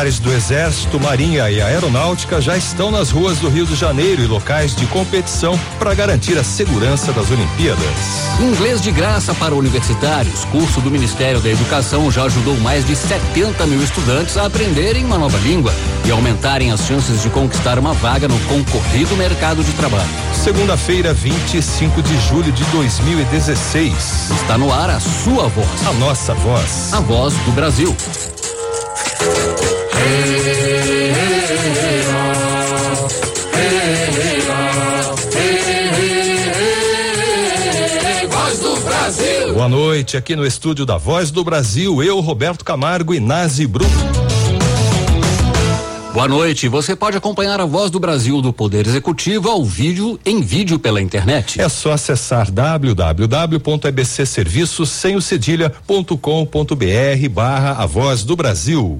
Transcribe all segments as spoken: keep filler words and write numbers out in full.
Militares do Exército, Marinha e Aeronáutica já estão nas ruas do Rio de Janeiro e locais de competição para garantir a segurança das Olimpíadas. Inglês de graça para universitários. Curso do Ministério da Educação já ajudou mais de setenta mil estudantes a aprenderem uma nova língua e aumentarem as chances de conquistar uma vaga no concorrido mercado de trabalho. Segunda-feira, vinte e cinco de julho de dois mil e dezesseis. Está no ar a sua voz. A nossa voz. A voz do Brasil. Voz do Brasil. Boa noite, aqui no estúdio da Voz do Brasil, eu, Roberto Camargo e Nazi Bruto. Boa noite, você pode acompanhar a Voz do Brasil do Poder Executivo ao vídeo, em vídeo pela internet. É só acessar w w w ponto e b c serviços sem o cedilha ponto com ponto b r barra a Voz do Brasil.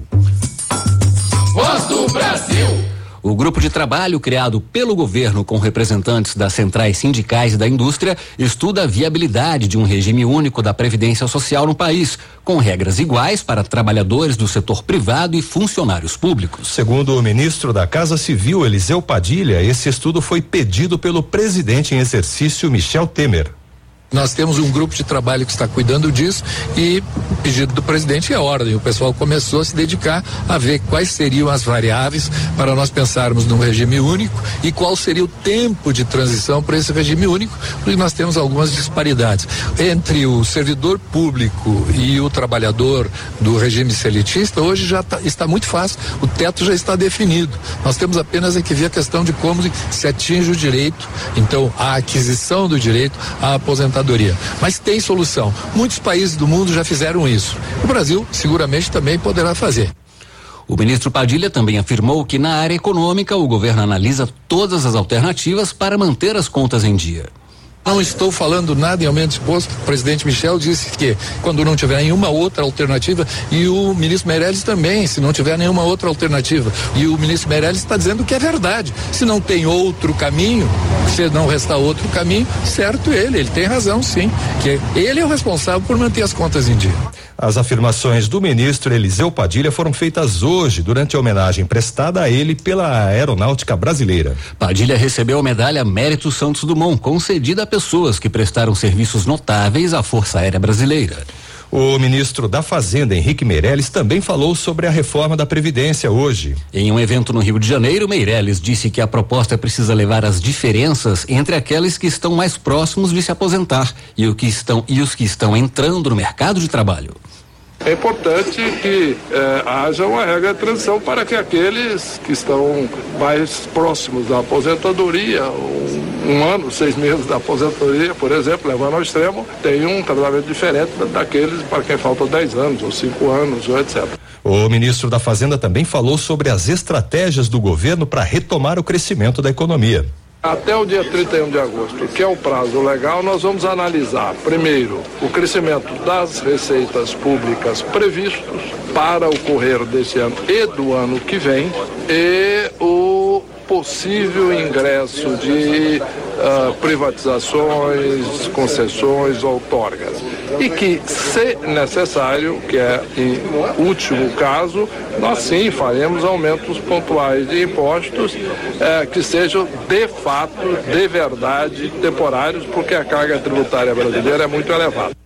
Voz do Brasil. O grupo de trabalho criado pelo governo com representantes das centrais sindicais e da indústria estuda a viabilidade de um regime único da Previdência Social no país, com regras iguais para trabalhadores do setor privado e funcionários públicos. Segundo o ministro da Casa Civil, Eliseu Padilha, esse estudo foi pedido pelo presidente em exercício, Michel Temer. Nós temos um grupo de trabalho que está cuidando disso e o pedido do presidente é ordem. O pessoal começou a se dedicar a ver quais seriam as variáveis para nós pensarmos num regime único e qual seria o tempo de transição para esse regime único, porque nós temos algumas disparidades entre o servidor público e o trabalhador do regime seletista. Hoje já tá, está muito fácil, o teto já está definido. Nós temos apenas que ver a questão de como se atinge o direito, então a aquisição do direito à aposentadoria. Mas tem solução. Muitos países do mundo já fizeram isso. O Brasil seguramente também poderá fazer. O ministro Padilha também afirmou que na área econômica o governo analisa todas as alternativas para manter as contas em dia. Não estou falando nada em aumento de imposto. O presidente Michel disse que quando não tiver nenhuma outra alternativa, e o ministro Meirelles também, se não tiver nenhuma outra alternativa. E o ministro Meirelles está dizendo que é verdade. Se não tem outro caminho, se não restar outro caminho, certo ele, ele tem razão sim, que ele é o responsável por manter as contas em dia. As afirmações do ministro Eliseu Padilha foram feitas hoje durante a homenagem prestada a ele pela Aeronáutica Brasileira. Padilha recebeu a medalha Mérito Santos Dumont, concedida a pessoas que prestaram serviços notáveis à Força Aérea Brasileira. O ministro da Fazenda, Henrique Meirelles, também falou sobre a reforma da Previdência hoje. Em um evento no Rio de Janeiro, Meirelles disse que a proposta precisa levar as diferenças entre aqueles que estão mais próximos de se aposentar e, o que estão, e os que estão entrando no mercado de trabalho. É importante que eh, haja uma regra de transição para que aqueles que estão mais próximos da aposentadoria, um, um ano, seis meses da aposentadoria, por exemplo, levando ao extremo, tenham um tratamento diferente daqueles para quem faltam dez anos, ou cinco anos, ou etcétera. O ministro da Fazenda também falou sobre as estratégias do governo para retomar o crescimento da economia. Até o dia trinta e um de agosto, que é o prazo legal, nós vamos analisar, primeiro, o crescimento das receitas públicas previstos para o correr desse ano e do ano que vem e o possível ingresso de uh, privatizações, concessões, outorgas. E que, se necessário, que é em último caso, nós sim faremos aumentos pontuais de impostos eh, que sejam de fato, de verdade, temporários, porque a carga tributária brasileira é muito elevada.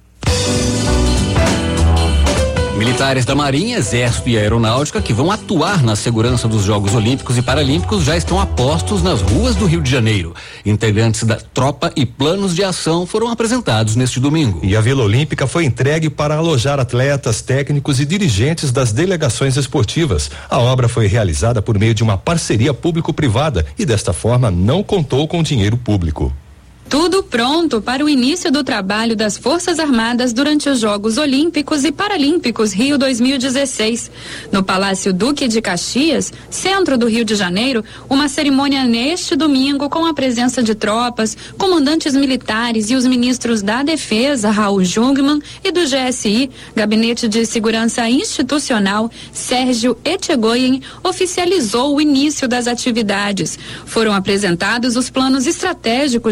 Militares da Marinha, Exército e Aeronáutica que vão atuar na segurança dos Jogos Olímpicos e Paralímpicos já estão a postos nas ruas do Rio de Janeiro. Integrantes da tropa e planos de ação foram apresentados neste domingo. E a Vila Olímpica foi entregue para alojar atletas, técnicos e dirigentes das delegações esportivas. A obra foi realizada por meio de uma parceria público-privada e desta forma não contou com dinheiro público. Tudo pronto para o início do trabalho das Forças Armadas durante os Jogos Olímpicos e Paralímpicos Rio dois mil e dezesseis. No Palácio Duque de Caxias, centro do Rio de Janeiro, uma cerimônia neste domingo com a presença de tropas, comandantes militares e os ministros da Defesa, Raul Jungmann, e do G S I, Gabinete de Segurança Institucional, Sérgio Etchegoyen, oficializou o início das atividades. Foram apresentados os planos estratégicos de segurança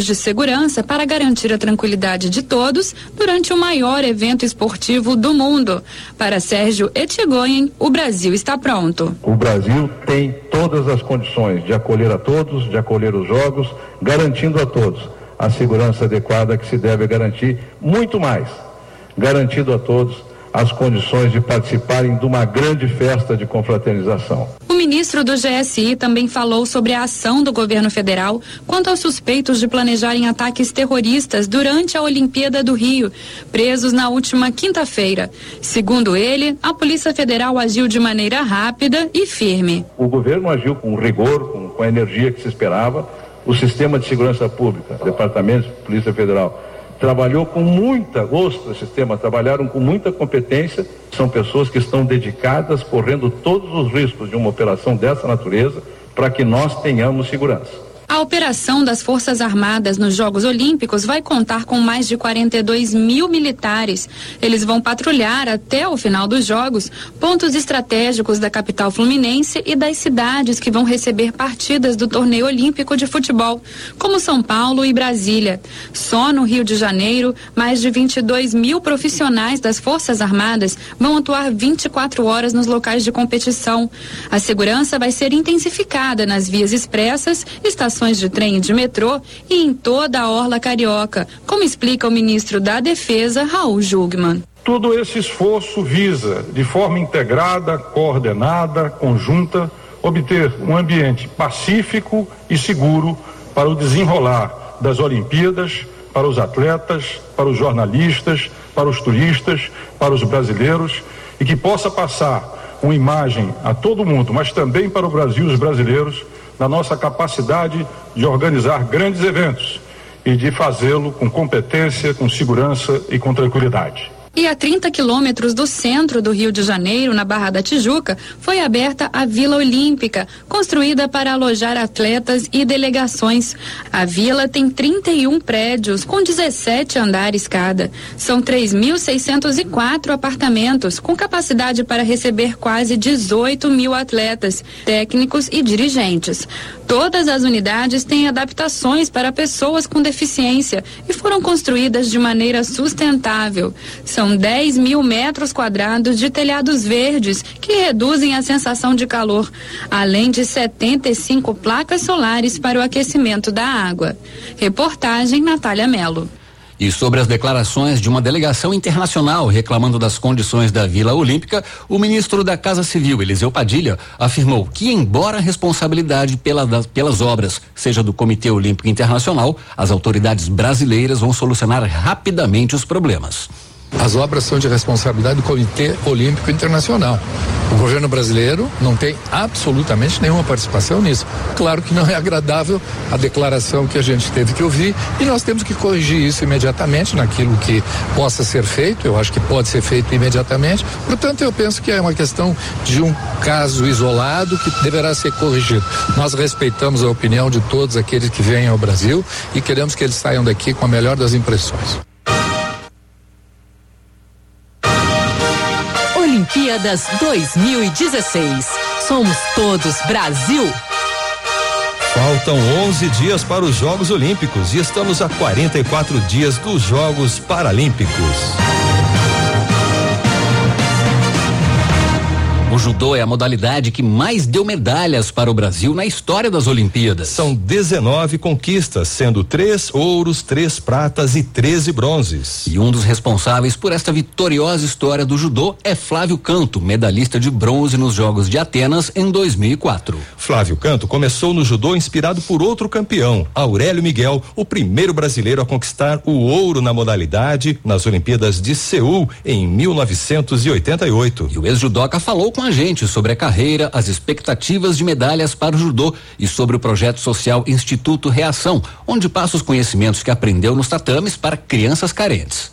segurança para garantir a tranquilidade de todos durante o maior evento esportivo do mundo. Para Sérgio Etigoyen, o Brasil está pronto. O Brasil tem todas as condições de acolher a todos, de acolher os jogos, garantindo a todos a segurança adequada que se deve garantir, muito mais, garantindo a todos as condições de participarem de uma grande festa de confraternização. O ministro do G S I também falou sobre a ação do governo federal quanto aos suspeitos de planejarem ataques terroristas durante a Olimpíada do Rio, presos na última quinta-feira. Segundo ele, a Polícia Federal agiu de maneira rápida e firme. O governo agiu com rigor, com, com a energia que se esperava. O sistema de segurança pública, Departamento de Polícia Federal, trabalhou com muita, os do sistema trabalharam com muita competência, são pessoas que estão dedicadas, correndo todos os riscos de uma operação dessa natureza, para que nós tenhamos segurança. A operação das Forças Armadas nos Jogos Olímpicos vai contar com mais de quarenta e dois mil militares. Eles vão patrulhar até o final dos Jogos pontos estratégicos da capital fluminense e das cidades que vão receber partidas do torneio olímpico de futebol, como São Paulo e Brasília. Só no Rio de Janeiro, mais de vinte e dois mil profissionais das Forças Armadas vão atuar vinte e quatro horas nos locais de competição. A segurança vai ser intensificada nas vias expressas, estações de trem e de metrô e em toda a orla carioca, como explica o ministro da Defesa, Raul Jungmann. Todo esse esforço visa, de forma integrada, coordenada, conjunta, obter um ambiente pacífico e seguro para o desenrolar das Olimpíadas, para os atletas, para os jornalistas, para os turistas, para os brasileiros, e que possa passar uma imagem a todo mundo, mas também para o Brasil e os brasileiros, da nossa capacidade de organizar grandes eventos e de fazê-lo com competência, com segurança e com tranquilidade. E a trinta quilômetros do centro do Rio de Janeiro, na Barra da Tijuca, foi aberta a Vila Olímpica, construída para alojar atletas e delegações. A vila tem trinta e um prédios, com dezessete andares cada. São três mil seiscentos e quatro apartamentos, com capacidade para receber quase dezoito mil atletas, técnicos e dirigentes. Todas as unidades têm adaptações para pessoas com deficiência e foram construídas de maneira sustentável. São dez mil metros quadrados de telhados verdes que reduzem a sensação de calor, além de setenta e cinco placas solares para o aquecimento da água. Reportagem Natália Mello. E sobre as declarações de uma delegação internacional reclamando das condições da Vila Olímpica, o ministro da Casa Civil, Eliseu Padilha, afirmou que, embora a responsabilidade pela, das, pelas obras seja do Comitê Olímpico Internacional, as autoridades brasileiras vão solucionar rapidamente os problemas. As obras são de responsabilidade do Comitê Olímpico Internacional. O governo brasileiro não tem absolutamente nenhuma participação nisso. Claro que não é agradável a declaração que a gente teve que ouvir e nós temos que corrigir isso imediatamente naquilo que possa ser feito. Eu acho que pode ser feito imediatamente. Portanto, eu penso que é uma questão de um caso isolado que deverá ser corrigido. Nós respeitamos a opinião de todos aqueles que vêm ao Brasil e queremos que eles saiam daqui com a melhor das impressões. Olimpíadas dois mil e dezesseis. Somos todos Brasil. Faltam onze dias para os Jogos Olímpicos e estamos a quarenta e quatro dias dos Jogos Paralímpicos. O judô é a modalidade que mais deu medalhas para o Brasil na história das Olimpíadas. São dezenove conquistas, sendo três ouros, três pratas e treze bronzes. E um dos responsáveis por esta vitoriosa história do judô é Flávio Canto, medalhista de bronze nos Jogos de Atenas em dois mil e quatro. Flávio Canto começou no judô inspirado por outro campeão, Aurélio Miguel, o primeiro brasileiro a conquistar o ouro na modalidade nas Olimpíadas de Seul em mil novecentos e oitenta e oito. E o ex-judoca falou com a gente sobre a carreira, as expectativas de medalhas para o judô e sobre o projeto social Instituto Reação, onde passa os conhecimentos que aprendeu nos tatames para crianças carentes.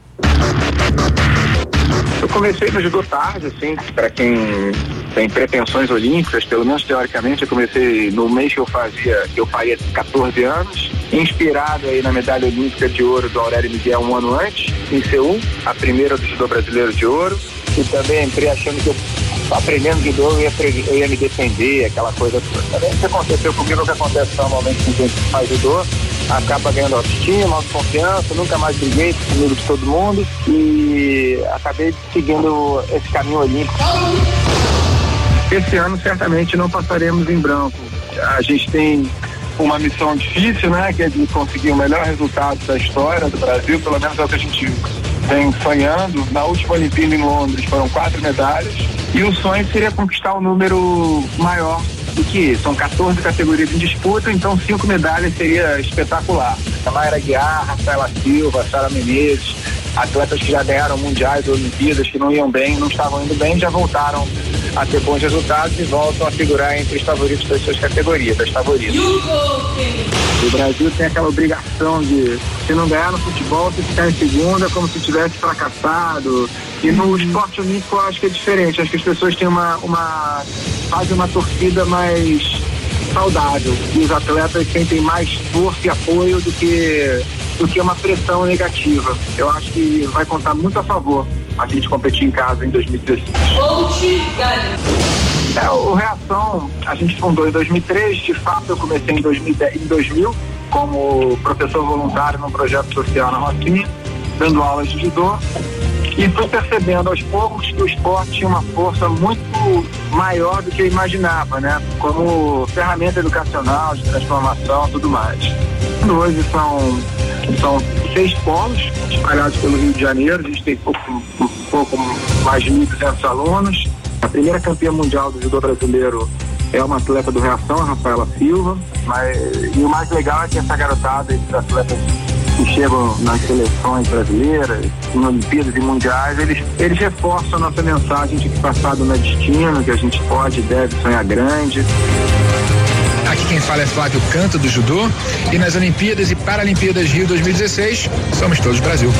Eu comecei no judô tarde, assim, para quem tem pretensões olímpicas, pelo menos teoricamente, eu comecei no mês que eu fazia, que eu faria catorze anos, inspirado aí na medalha olímpica de ouro do Aurélio Miguel um ano antes, em Seul, a primeira do judô brasileiro de ouro, e também entrei achando que eu aprendendo judô, eu ia, eu ia me defender, aquela coisa toda. O que aconteceu comigo, o que acontece normalmente com quem faz judô, acaba ganhando autoestima, autoconfiança, nunca mais briguei comigo de todo mundo e acabei seguindo esse caminho olímpico. Esse ano certamente não passaremos em branco. A gente tem uma missão difícil, né, que é de conseguir o melhor resultado da história do Brasil, pelo menos é o que a gente vem sonhando. Na última Olimpíada em Londres foram quatro medalhas e o sonho seria conquistar um número maior do que isso. São quatorze categorias em disputa, então cinco medalhas seria espetacular. A Mayra Guiar, Rafaela Silva, Sara Menezes, atletas que já ganharam mundiais, Olimpíadas, que não iam bem, não estavam indo bem, já voltaram a ter bons resultados e voltam a figurar entre os favoritos das suas categorias, das favoritas. O Brasil tem aquela obrigação de, se não ganhar no futebol, se ficar em segunda, como se tivesse fracassado. E no esporte olímpico eu acho que é diferente, acho que as pessoas têm uma, uma fazem uma torcida mais saudável e os atletas sentem mais força e apoio do que do que uma pressão negativa. Eu acho que vai contar muito a favor a gente competir em casa em dois mil e dezesseis. É, o Reação, a gente fundou em dois mil e três, de fato eu comecei em dois mil, em dois mil como professor voluntário num projeto social na Rocinha, dando aulas de judô, e fui percebendo aos poucos que o esporte tinha uma força muito maior do que eu imaginava, né? Como ferramenta educacional, de transformação e tudo mais. Hoje são, são seis polos espalhados pelo Rio de Janeiro, a gente tem pouco, um pouco mais de mil e duzentos alunos. A primeira campeã mundial do judô brasileiro é uma atleta do Reação, a Rafaela Silva, mas, e o mais legal é que essa garotada, esses atletas que chegam nas seleções brasileiras, em Olimpíadas e Mundiais, eles, eles reforçam a nossa mensagem de que passado não é destino, que a gente pode e deve sonhar grande. Aqui quem fala é Flávio Canto, do judô, e nas Olimpíadas e Paralimpíadas Rio dois mil e dezesseis, somos todos Brasil.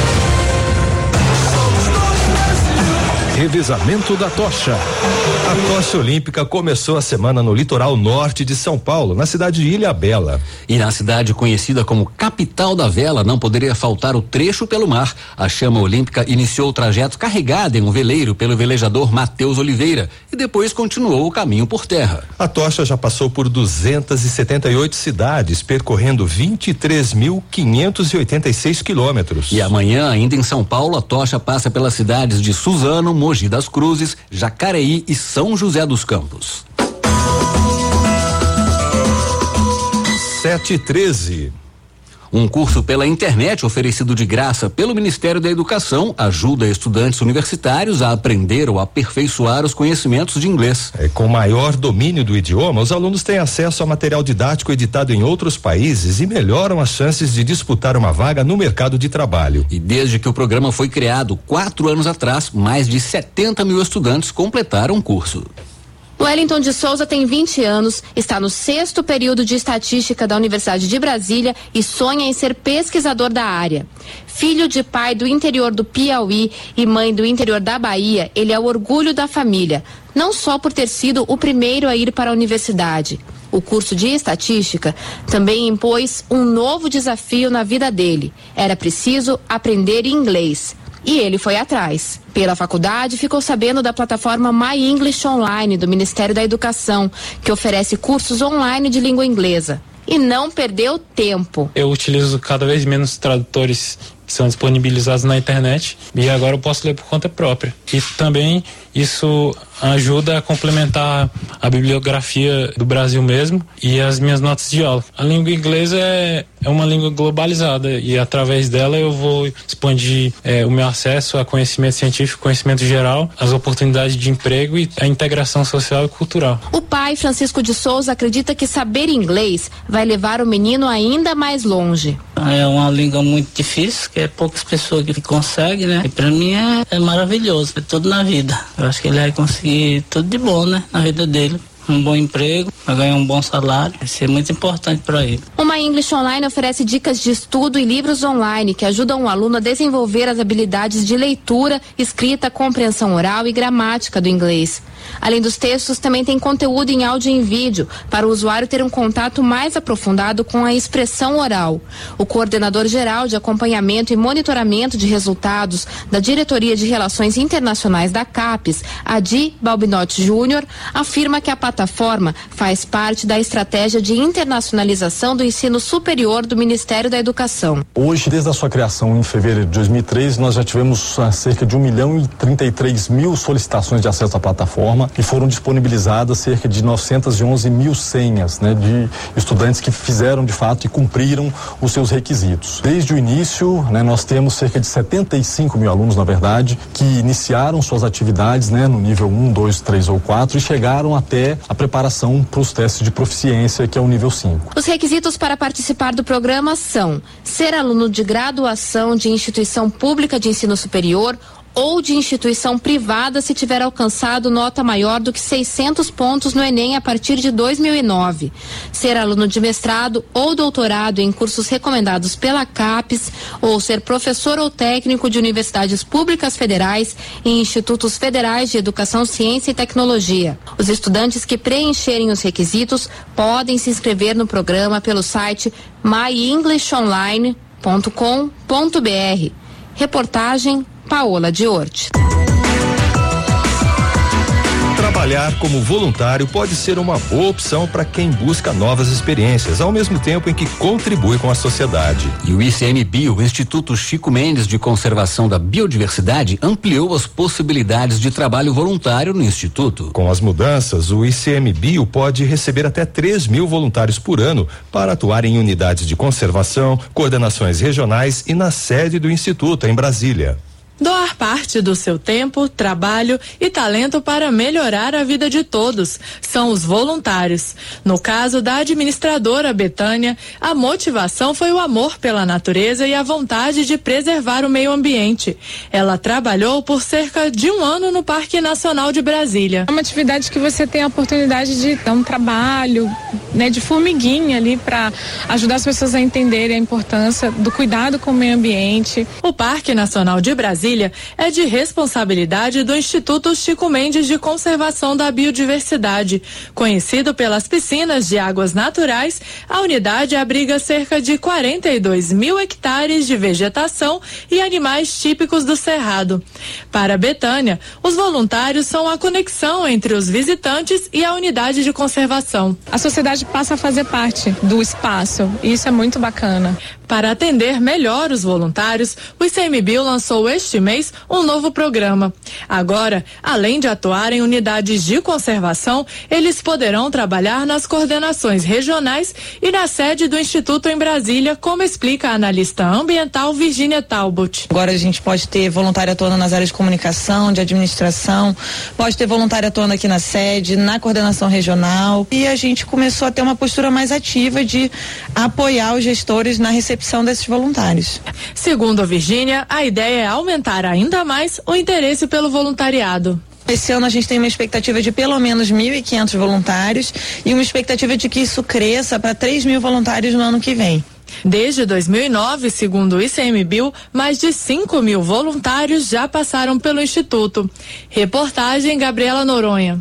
Revezamento da tocha. A tocha olímpica começou a semana no litoral norte de São Paulo, na cidade de Ilhabela. E na cidade conhecida como capital da vela, não poderia faltar o trecho pelo mar. A chama olímpica iniciou o trajeto carregada em um veleiro pelo velejador Matheus Oliveira e depois continuou o caminho por terra. A tocha já passou por duzentas e setenta e oito cidades, percorrendo vinte e três mil quinhentos e oitenta e seis quilômetros. E amanhã, ainda em São Paulo, a tocha passa pelas cidades de Suzano, Mogi das Cruzes, Jacareí e São José dos Campos. sete e treze. Um curso pela internet oferecido de graça pelo Ministério da Educação ajuda estudantes universitários a aprender ou aperfeiçoar os conhecimentos de inglês. É, com maior domínio do idioma, os alunos têm acesso a material didático editado em outros países e melhoram as chances de disputar uma vaga no mercado de trabalho. E desde que o programa foi criado quatro anos atrás, mais de setenta mil estudantes completaram o curso. Wellington de Souza tem vinte anos, está no sexto período de estatística da Universidade de Brasília e sonha em ser pesquisador da área. Filho de pai do interior do Piauí e mãe do interior da Bahia, ele é o orgulho da família, não só por ter sido o primeiro a ir para a universidade. O curso de estatística também impôs um novo desafio na vida dele. Era preciso aprender inglês. E ele foi atrás. Pela faculdade, ficou sabendo da plataforma My English Online do Ministério da Educação, que oferece cursos online de língua inglesa. E não perdeu tempo. Eu utilizo cada vez menos tradutores que são disponibilizados na internet e agora eu posso ler por conta própria. E também isso ajuda a complementar a bibliografia do Brasil mesmo e as minhas notas de aula. A língua inglesa é, é uma língua globalizada e através dela eu vou expandir é, o meu acesso a conhecimento científico, conhecimento geral, as oportunidades de emprego e a integração social e cultural. O pai, Francisco de Souza, acredita que saber inglês vai levar o menino ainda mais longe. É uma língua muito difícil, que é poucas pessoas que conseguem, né? E pra mim é, é maravilhoso, é tudo na vida. Eu acho que ele vai conseguir tudo de bom, né? Na vida dele. um bom emprego, para ganhar um bom salário. Vai ser muito importante para ele. Uma English Online oferece dicas de estudo e livros online que ajudam o aluno a desenvolver as habilidades de leitura, escrita, compreensão oral e gramática do inglês. Além dos textos, também tem conteúdo em áudio e em vídeo, para o usuário ter um contato mais aprofundado com a expressão oral. O coordenador geral de acompanhamento e monitoramento de resultados da Diretoria de Relações Internacionais da CAPES, Adi Balbinotti Júnior, afirma que a plataforma faz parte da estratégia de internacionalização do ensino superior do Ministério da Educação. Hoje, desde a sua criação em fevereiro de dois mil e treze, nós já tivemos uh, cerca de um milhão e trinta e três mil solicitações de acesso à plataforma e foram disponibilizadas cerca de novecentas e onze mil senhas, né, de estudantes que fizeram de fato e cumpriram os seus requisitos. Desde o início, né, nós temos cerca de setenta e cinco mil alunos, na verdade, que iniciaram suas atividades, né, no nível um, dois, três ou quatro e chegaram até a preparação para os testes de proficiência, que é o nível cinco. Os requisitos para participar do programa são ser aluno de graduação de instituição pública de ensino superior ou de instituição privada se tiver alcançado nota maior do que seiscentos pontos no Enem a partir de dois mil e nove. Ser aluno de mestrado ou doutorado em cursos recomendados pela CAPES ou ser professor ou técnico de universidades públicas federais e institutos federais de educação, ciência e tecnologia. Os estudantes que preencherem os requisitos podem se inscrever no programa pelo site my english online ponto com ponto b r. Reportagem Paola Diorti. Trabalhar como voluntário pode ser uma boa opção para quem busca novas experiências, ao mesmo tempo em que contribui com a sociedade. E o I C M B I, o Instituto Chico Mendes de Conservação da Biodiversidade, ampliou as possibilidades de trabalho voluntário no Instituto. Com as mudanças, o I C M B I pode receber até três mil voluntários por ano para atuar em unidades de conservação, coordenações regionais e na sede do Instituto, em Brasília. Doar parte do seu tempo, trabalho e talento para melhorar a vida de todos são os voluntários. No caso da administradora Betânia, a motivação foi o amor pela natureza e a vontade de preservar o meio ambiente. Ela trabalhou por cerca de um ano no Parque Nacional de Brasília. É uma atividade que você tem a oportunidade de dar um trabalho, né, de formiguinha ali para ajudar as pessoas a entenderem a importância do cuidado com o meio ambiente. O Parque Nacional de Brasília é de responsabilidade do Instituto Chico Mendes de Conservação da Biodiversidade. Conhecido pelas piscinas de águas naturais, a unidade abriga cerca de quarenta e dois mil hectares de vegetação e animais típicos do Cerrado. Para Betânia, os voluntários são a conexão entre os visitantes e a unidade de conservação. A sociedade passa a fazer parte do espaço e isso é muito bacana. Para atender melhor os voluntários, o I C M B I lançou este mês um novo programa. Agora, além de atuar em unidades de conservação, eles poderão trabalhar nas coordenações regionais e na sede do Instituto em Brasília, como explica a analista ambiental Virginia Talbot. Agora a gente pode ter voluntário atuando nas áreas de comunicação, de administração, pode ter voluntário atuando aqui na sede, na coordenação regional, e a gente começou a ter uma postura mais ativa de apoiar os gestores na recepção desses voluntários. Segundo a Virgínia, a ideia é aumentar ainda mais o interesse pelo voluntariado. Esse ano a gente tem uma expectativa de pelo menos mil e quinhentos voluntários e uma expectativa de que isso cresça para três mil voluntários no ano que vem. Desde dois mil e nove, segundo o I C M B I, mais de cinco mil voluntários já passaram pelo Instituto. Reportagem Gabriela Noronha.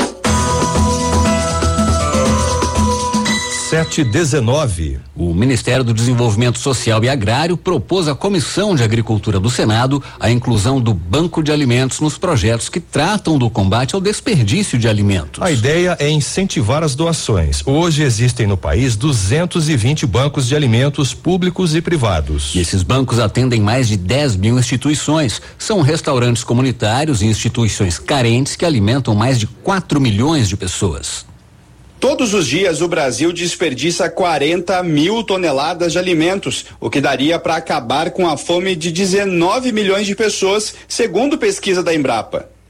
sete dezenove. O Ministério do Desenvolvimento Social e Agrário propôs à Comissão de Agricultura do Senado a inclusão do Banco de Alimentos nos projetos que tratam do combate ao desperdício de alimentos. A ideia é incentivar as doações. Hoje existem no país duzentos e vinte bancos de alimentos públicos e privados. E esses bancos atendem mais de dez mil instituições. São restaurantes comunitários e instituições carentes que alimentam mais de quatro milhões de pessoas. Todos os dias o Brasil desperdiça quarenta mil toneladas de alimentos, o que daria para acabar com a fome de dezenove milhões de pessoas, segundo pesquisa da Embrapa.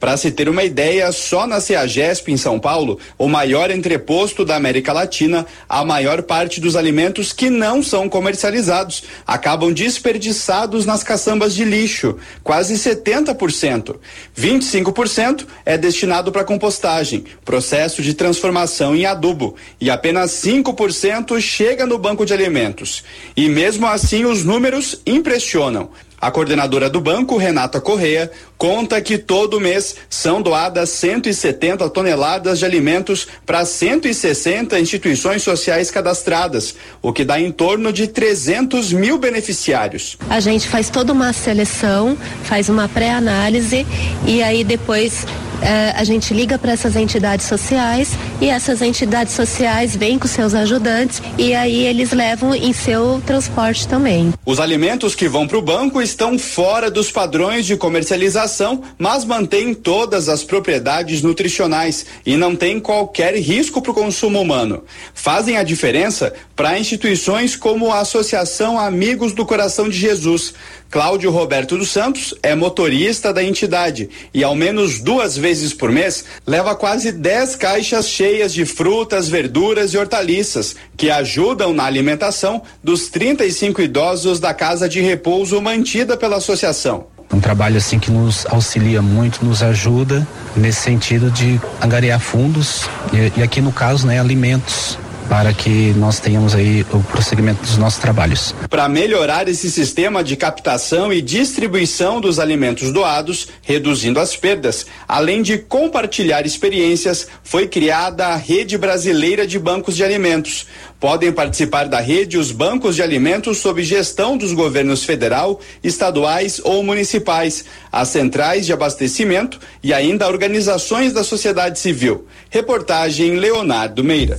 Para se ter uma ideia, só na CEAGESP em São Paulo, o maior entreposto da América Latina, a maior parte dos alimentos que não são comercializados acabam desperdiçados nas caçambas de lixo, quase setenta por cento. vinte e cinco por cento é destinado para compostagem, processo de transformação em adubo, e apenas cinco por cento chega no banco de alimentos. E mesmo assim os números impressionam. A coordenadora do banco, Renata Correa, conta que todo mês são doadas cento e setenta toneladas de alimentos para cento e sessenta instituições sociais cadastradas, o que dá em torno de trezentos mil beneficiários. A gente faz toda uma seleção, faz uma pré-análise e aí depois eh, a gente liga para essas entidades sociais e essas entidades sociais vêm com seus ajudantes e aí eles levam em seu transporte também. Os alimentos que vão para o banco estão fora dos padrões de comercialização, mas mantêm todas as propriedades nutricionais e não têm qualquer risco para o consumo humano. Fazem a diferença para instituições como a Associação Amigos do Coração de Jesus. Cláudio Roberto dos Santos é motorista da entidade e ao menos duas vezes por mês leva quase dez caixas cheias de frutas, verduras e hortaliças que ajudam na alimentação dos trinta e cinco idosos da casa de repouso mantida pela associação. Um trabalho assim que nos auxilia muito, nos ajuda nesse sentido de angariar fundos e, e aqui no caso, né, alimentos, para que nós tenhamos aí o prosseguimento dos nossos trabalhos. Para melhorar esse sistema de captação e distribuição dos alimentos doados, reduzindo as perdas, além de compartilhar experiências, foi criada a Rede Brasileira de Bancos de Alimentos. Podem participar da rede os bancos de alimentos sob gestão dos governos federal, estaduais ou municipais, as centrais de abastecimento e ainda organizações da sociedade civil. Reportagem Leonardo Meira.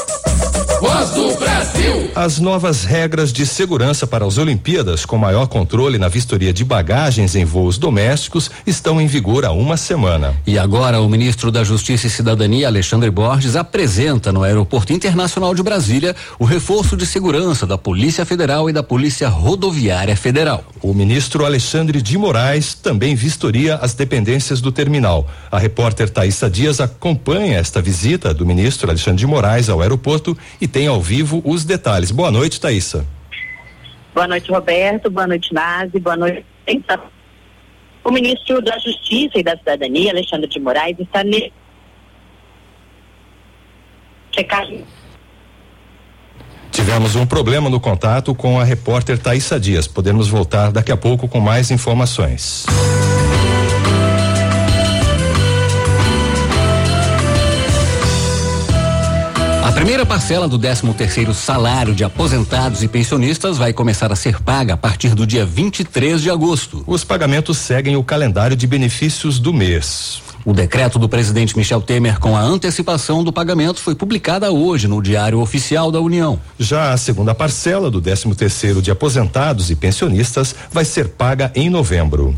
Voz do Brasil. As novas regras de segurança para as Olimpíadas, com maior controle na vistoria de bagagens em voos domésticos, estão em vigor há uma semana. E agora o ministro da Justiça e Cidadania, Alexandre Borges, apresenta no Aeroporto Internacional de Brasília o reforço de segurança da Polícia Federal e da Polícia Rodoviária Federal. O ministro Alexandre de Moraes também vistoria as dependências do terminal. A repórter Thaísa Dias acompanha esta visita do ministro Alexandre de Moraes ao aeroporto e tem ao vivo os detalhes. Boa noite, Thaísa. Boa noite, Roberto. Boa noite, Nazi. Boa noite. O ministro da Justiça e da Cidadania, Alexandre de Moraes, está nesse checagem. Tivemos um problema no contato com a repórter Thaísa Dias. Podemos voltar daqui a pouco com mais informações. A primeira parcela do décimo terceiro salário de aposentados e pensionistas vai começar a ser paga a partir do dia vinte e três de agosto. Os pagamentos seguem o calendário de benefícios do mês. O decreto do presidente Michel Temer com a antecipação do pagamento foi publicada hoje no Diário Oficial da União. Já a segunda parcela do décimo terceiro de aposentados e pensionistas vai ser paga em novembro.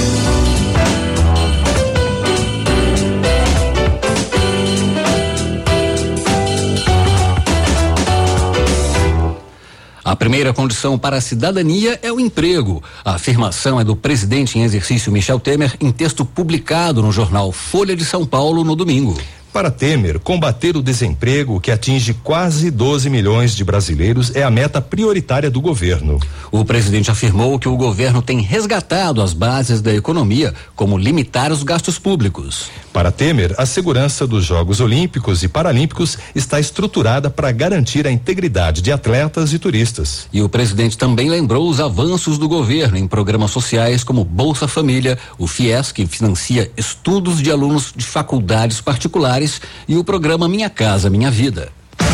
A primeira condição para a cidadania é o emprego. A afirmação é do presidente em exercício Michel Temer em texto publicado no jornal Folha de São Paulo no domingo. Para Temer, combater o desemprego, que atinge quase doze milhões de brasileiros, é a meta prioritária do governo. O presidente afirmou que o governo tem resgatado as bases da economia, como limitar os gastos públicos. Para Temer, a segurança dos Jogos Olímpicos e Paralímpicos está estruturada para garantir a integridade de atletas e turistas. E o presidente também lembrou os avanços do governo em programas sociais como Bolsa Família, o FIES, que financia estudos de alunos de faculdades particulares, e o programa Minha Casa Minha Vida.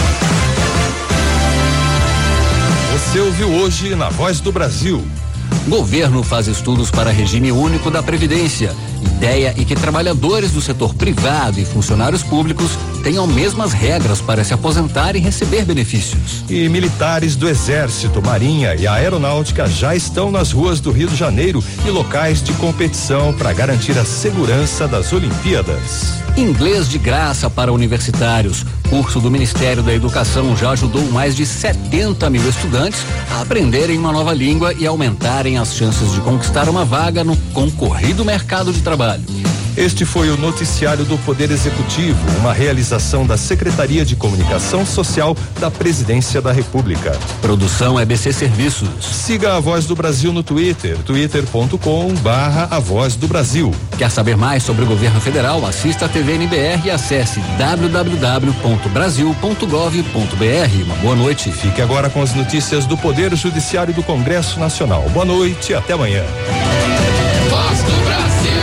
Você ouviu hoje na Voz do Brasil. Governo faz estudos para regime único da Previdência. Ideia é que trabalhadores do setor privado e funcionários públicos tenham mesmas regras para se aposentar e receber benefícios. E militares do Exército, Marinha e Aeronáutica já estão nas ruas do Rio de Janeiro e locais de competição para garantir a segurança das Olimpíadas. Inglês de graça para universitários. Curso do Ministério da Educação já ajudou mais de setenta mil estudantes a aprenderem uma nova língua e aumentarem as chances de conquistar uma vaga no concorrido mercado de trabalho. Este foi o noticiário do Poder Executivo, uma realização da Secretaria de Comunicação Social da Presidência da República. Produção E B C Serviços. Siga a Voz do Brasil no Twitter, twitter ponto com barra a Voz do Brasil. Quer saber mais sobre o governo federal? Assista a T V N B R e acesse w w w ponto brasil ponto gov ponto b r. Uma boa noite. Fique agora com as notícias do Poder Judiciário do Congresso Nacional. Boa noite e até amanhã. Voz do Brasil.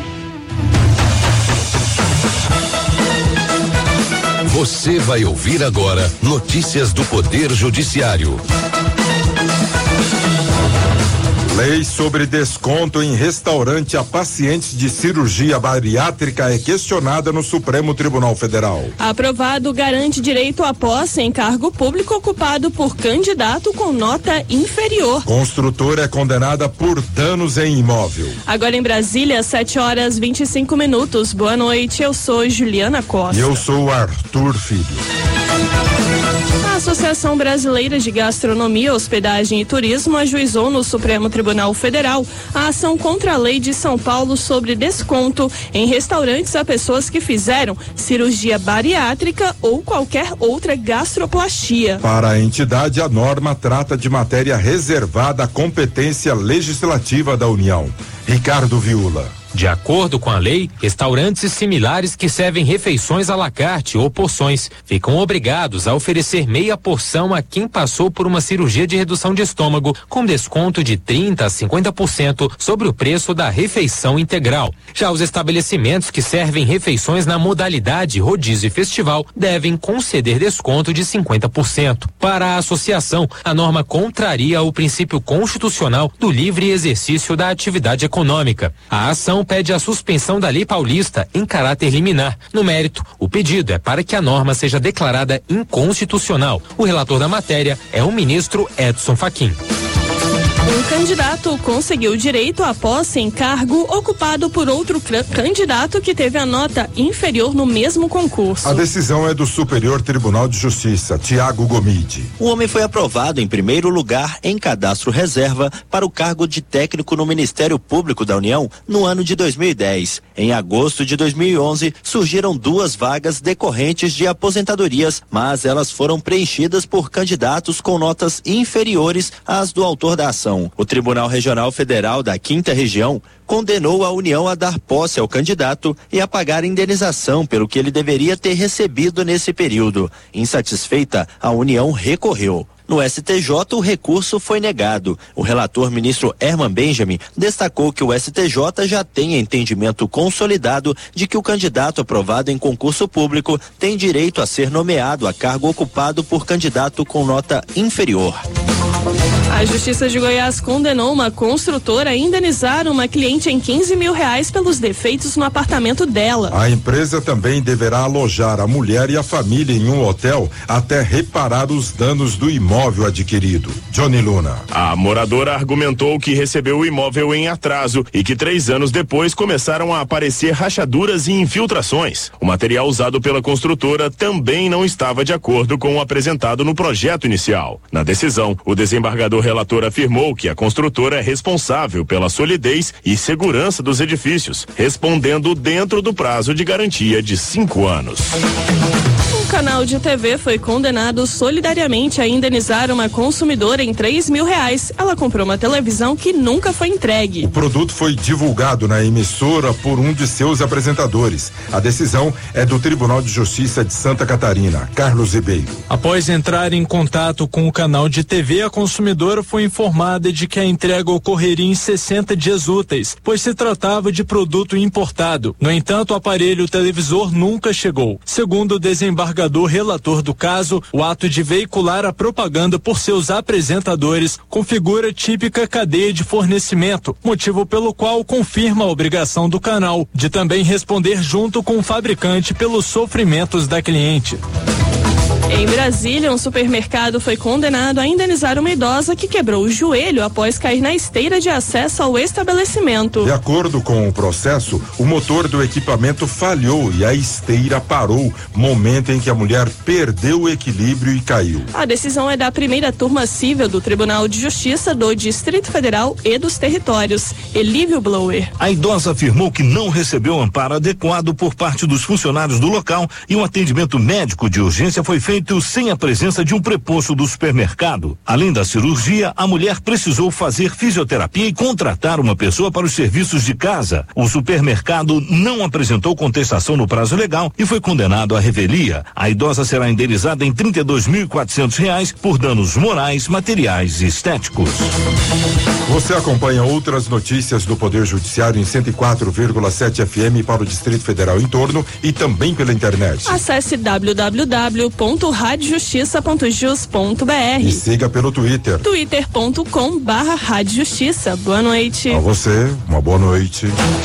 Você vai ouvir agora notícias do Poder Judiciário. Lei sobre desconto em restaurante a pacientes de cirurgia bariátrica é questionada no Supremo Tribunal Federal. Aprovado garante direito à posse em cargo público ocupado por candidato com nota inferior. Construtora é condenada por danos em imóvel. Agora em Brasília, sete horas vinte e cinco minutos. Boa noite, eu sou Juliana Costa. E eu sou Arthur Filho. A Associação Brasileira de Gastronomia, Hospedagem e Turismo ajuizou no Supremo Tribunal Federal a ação contra a lei de São Paulo sobre desconto em restaurantes a pessoas que fizeram cirurgia bariátrica ou qualquer outra gastroplastia. Para a entidade, a norma trata de matéria reservada à competência legislativa da União. Ricardo Viula. De acordo com a lei, restaurantes similares que servem refeições à la carte ou porções ficam obrigados a oferecer meia porção a quem passou por uma cirurgia de redução de estômago, com desconto de trinta a cinquenta por cento sobre o preço da refeição integral. Já os estabelecimentos que servem refeições na modalidade rodízio e festival devem conceder desconto de cinquenta por cento. Para a associação, a norma contraria o princípio constitucional do livre exercício da atividade econômica. A ação pede a suspensão da Lei Paulista em caráter liminar. No mérito, o pedido é para que a norma seja declarada inconstitucional. O relator da matéria é o ministro Edson Fachin. Um candidato conseguiu direito à posse em cargo ocupado por outro candidato que teve a nota inferior no mesmo concurso. A decisão é do Superior Tribunal de Justiça, Tiago Gomide. O homem foi aprovado em primeiro lugar em cadastro reserva para o cargo de técnico no Ministério Público da União no ano de dois mil e dez. Em agosto de dois mil e onze, surgiram duas vagas decorrentes de aposentadorias, mas elas foram preenchidas por candidatos com notas inferiores às do autor da ação. O Tribunal Regional Federal da Quinta Região condenou a União a dar posse ao candidato e a pagar indenização pelo que ele deveria ter recebido nesse período. Insatisfeita, a União recorreu. No S T J, o recurso foi negado. O relator, ministro Herman Benjamin, destacou que o S T J já tem entendimento consolidado de que o candidato aprovado em concurso público tem direito a ser nomeado a cargo ocupado por candidato com nota inferior. A Justiça de Goiás condenou uma construtora a indenizar uma cliente em quinze mil reais pelos defeitos no apartamento dela. A empresa também deverá alojar a mulher e a família em um hotel até reparar os danos do imóvel adquirido. Johnny Luna. A moradora argumentou que recebeu o imóvel em atraso e que três anos depois começaram a aparecer rachaduras e infiltrações. O material usado pela construtora também não estava de acordo com o apresentado no projeto inicial. Na decisão, o desembargador relator afirmou que a construtora é responsável pela solidez e segurança dos edifícios, respondendo dentro do prazo de garantia de cinco anos. Um canal de T V foi condenado solidariamente a indenizar uma consumidora em três mil reais. Ela comprou uma televisão que nunca foi entregue. O produto foi divulgado na emissora por um de seus apresentadores. A decisão é do Tribunal de Justiça de Santa Catarina. Carlos Ribeiro. Após entrar em contato com o canal de T V, a consumidora foi informada de que a entrega ocorreria em sessenta dias úteis, pois se tratava de produto importado. No entanto, o aparelho televisor nunca chegou. Segundo o desembargador relator do caso, o ato de veicular a propaganda por seus apresentadores configura típica cadeia de fornecimento, motivo pelo qual confirma a obrigação do canal de também responder junto com o fabricante pelos sofrimentos da cliente. Em Brasília, um supermercado foi condenado a indenizar uma idosa que quebrou o joelho após cair na esteira de acesso ao estabelecimento. De acordo com o processo, o motor do equipamento falhou e a esteira parou, momento em que a mulher perdeu o equilíbrio e caiu. A decisão é da primeira turma civil do Tribunal de Justiça do Distrito Federal e dos Territórios. Elívio Blower. A idosa afirmou que não recebeu amparo adequado por parte dos funcionários do local e um atendimento médico de urgência foi feito sem a presença de um preposto do supermercado. Além da cirurgia, a mulher precisou fazer fisioterapia e contratar uma pessoa para os serviços de casa. O supermercado não apresentou contestação no prazo legal e foi condenado à revelia. A idosa será indenizada em trinta e dois mil e quatrocentos reais por danos morais, materiais e estéticos. Você acompanha outras notícias do Poder Judiciário em cento e quatro vírgula sete F M para o Distrito Federal em torno e também pela internet. Acesse w w w ponto rádio justiça ponto jus ponto b r e siga pelo Twitter. twitter ponto com barra Rádio Justiça. Boa noite. A você, uma boa noite.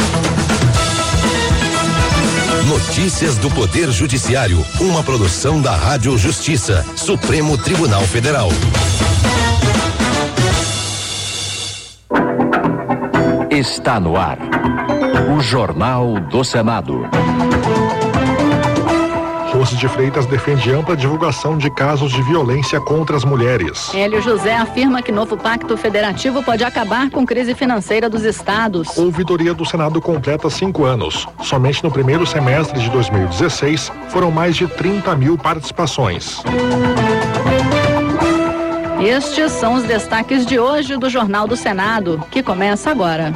Notícias do Poder Judiciário, uma produção da Rádio Justiça, Supremo Tribunal Federal. Está no ar, o Jornal do Senado. Rose de Freitas defende ampla divulgação de casos de violência contra as mulheres. Hélio José afirma que novo pacto federativo pode acabar com crise financeira dos estados. Ouvidoria do Senado completa cinco anos. Somente no primeiro semestre de dois mil e dezesseis foram mais de trinta mil participações. Estes são os destaques de hoje do Jornal do Senado, que começa agora.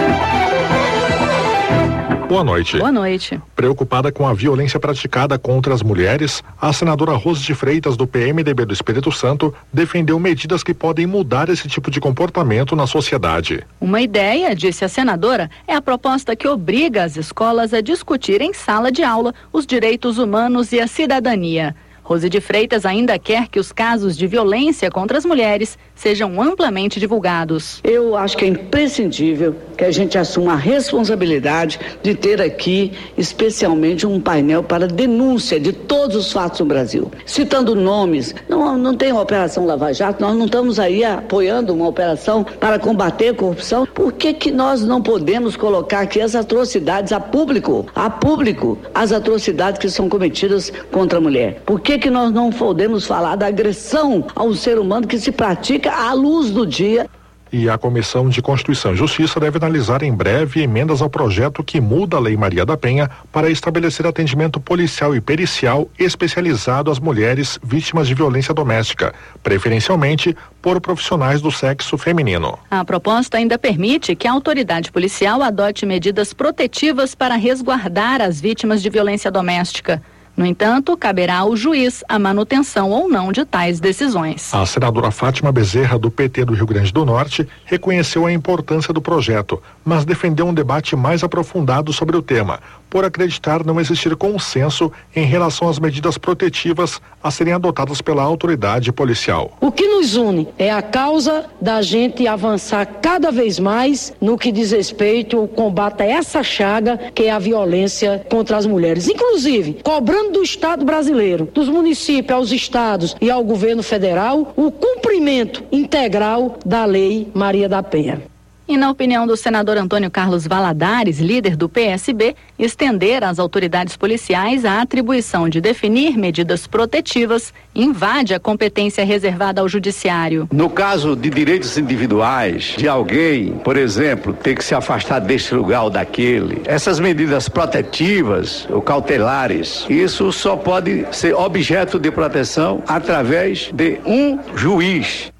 Boa noite. Boa noite. Preocupada com a violência praticada contra as mulheres, a senadora Rose de Freitas, do P M D B do Espírito Santo, defendeu medidas que podem mudar esse tipo de comportamento na sociedade. Uma ideia, disse a senadora, é a proposta que obriga as escolas a discutir em sala de aula os direitos humanos e a cidadania. Rose de Freitas ainda quer que os casos de violência contra as mulheres sejam amplamente divulgados. Eu acho que é imprescindível que a gente assuma a responsabilidade de ter aqui, especialmente, um painel para denúncia de todos os fatos no Brasil. Citando nomes, não, não tem uma operação Lava Jato, nós não estamos aí apoiando uma operação para combater a corrupção. Por que que nós não podemos colocar aqui as atrocidades a público, a público, as atrocidades que são cometidas contra a mulher? Por que que nós não podemos falar da agressão ao ser humano que se pratica à luz do dia? E a Comissão de Constituição e Justiça deve analisar em breve emendas ao projeto que muda a Lei Maria da Penha para estabelecer atendimento policial e pericial especializado às mulheres vítimas de violência doméstica, preferencialmente por profissionais do sexo feminino. A proposta ainda permite que a autoridade policial adote medidas protetivas para resguardar as vítimas de violência doméstica. No entanto, caberá ao juiz a manutenção ou não de tais decisões. A senadora Fátima Bezerra, do P T do Rio Grande do Norte, reconheceu a importância do projeto, mas defendeu um debate mais aprofundado sobre o tema, por acreditar não existir consenso em relação às medidas protetivas a serem adotadas pela autoridade policial. O que nos une é a causa da gente avançar cada vez mais no que diz respeito ao combate a essa chaga que é a violência contra as mulheres. Inclusive, cobrando do Estado brasileiro, dos municípios aos estados e ao governo federal, o cumprimento integral da Lei Maria da Penha. E na opinião do senador Antônio Carlos Valadares, líder do P S B, estender às autoridades policiais a atribuição de definir medidas protetivas invade a competência reservada ao judiciário. No caso de direitos individuais de alguém, por exemplo, ter que se afastar deste lugar ou daquele, essas medidas protetivas ou cautelares, isso só pode ser objeto de proteção através de um juiz.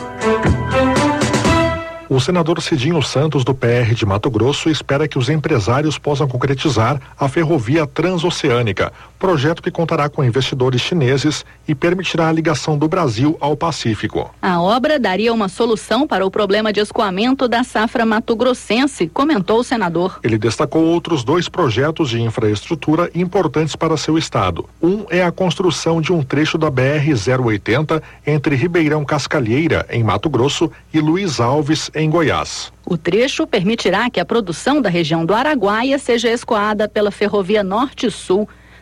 O senador Cidinho Santos, do P R de Mato Grosso, espera que os empresários possam concretizar a ferrovia transoceânica, projeto que contará com investidores chineses e permitirá a ligação do Brasil ao Pacífico. A obra daria uma solução para o problema de escoamento da safra mato-grossense, comentou o senador. Ele destacou outros dois projetos de infraestrutura importantes para seu estado. Um é a construção de um trecho da B R zero oitenta entre Ribeirão Cascalheira, em Mato Grosso, e Luiz Alves, em Goiás. O trecho permitirá que a produção da região do Araguaia seja escoada pela ferrovia Norte-Sul.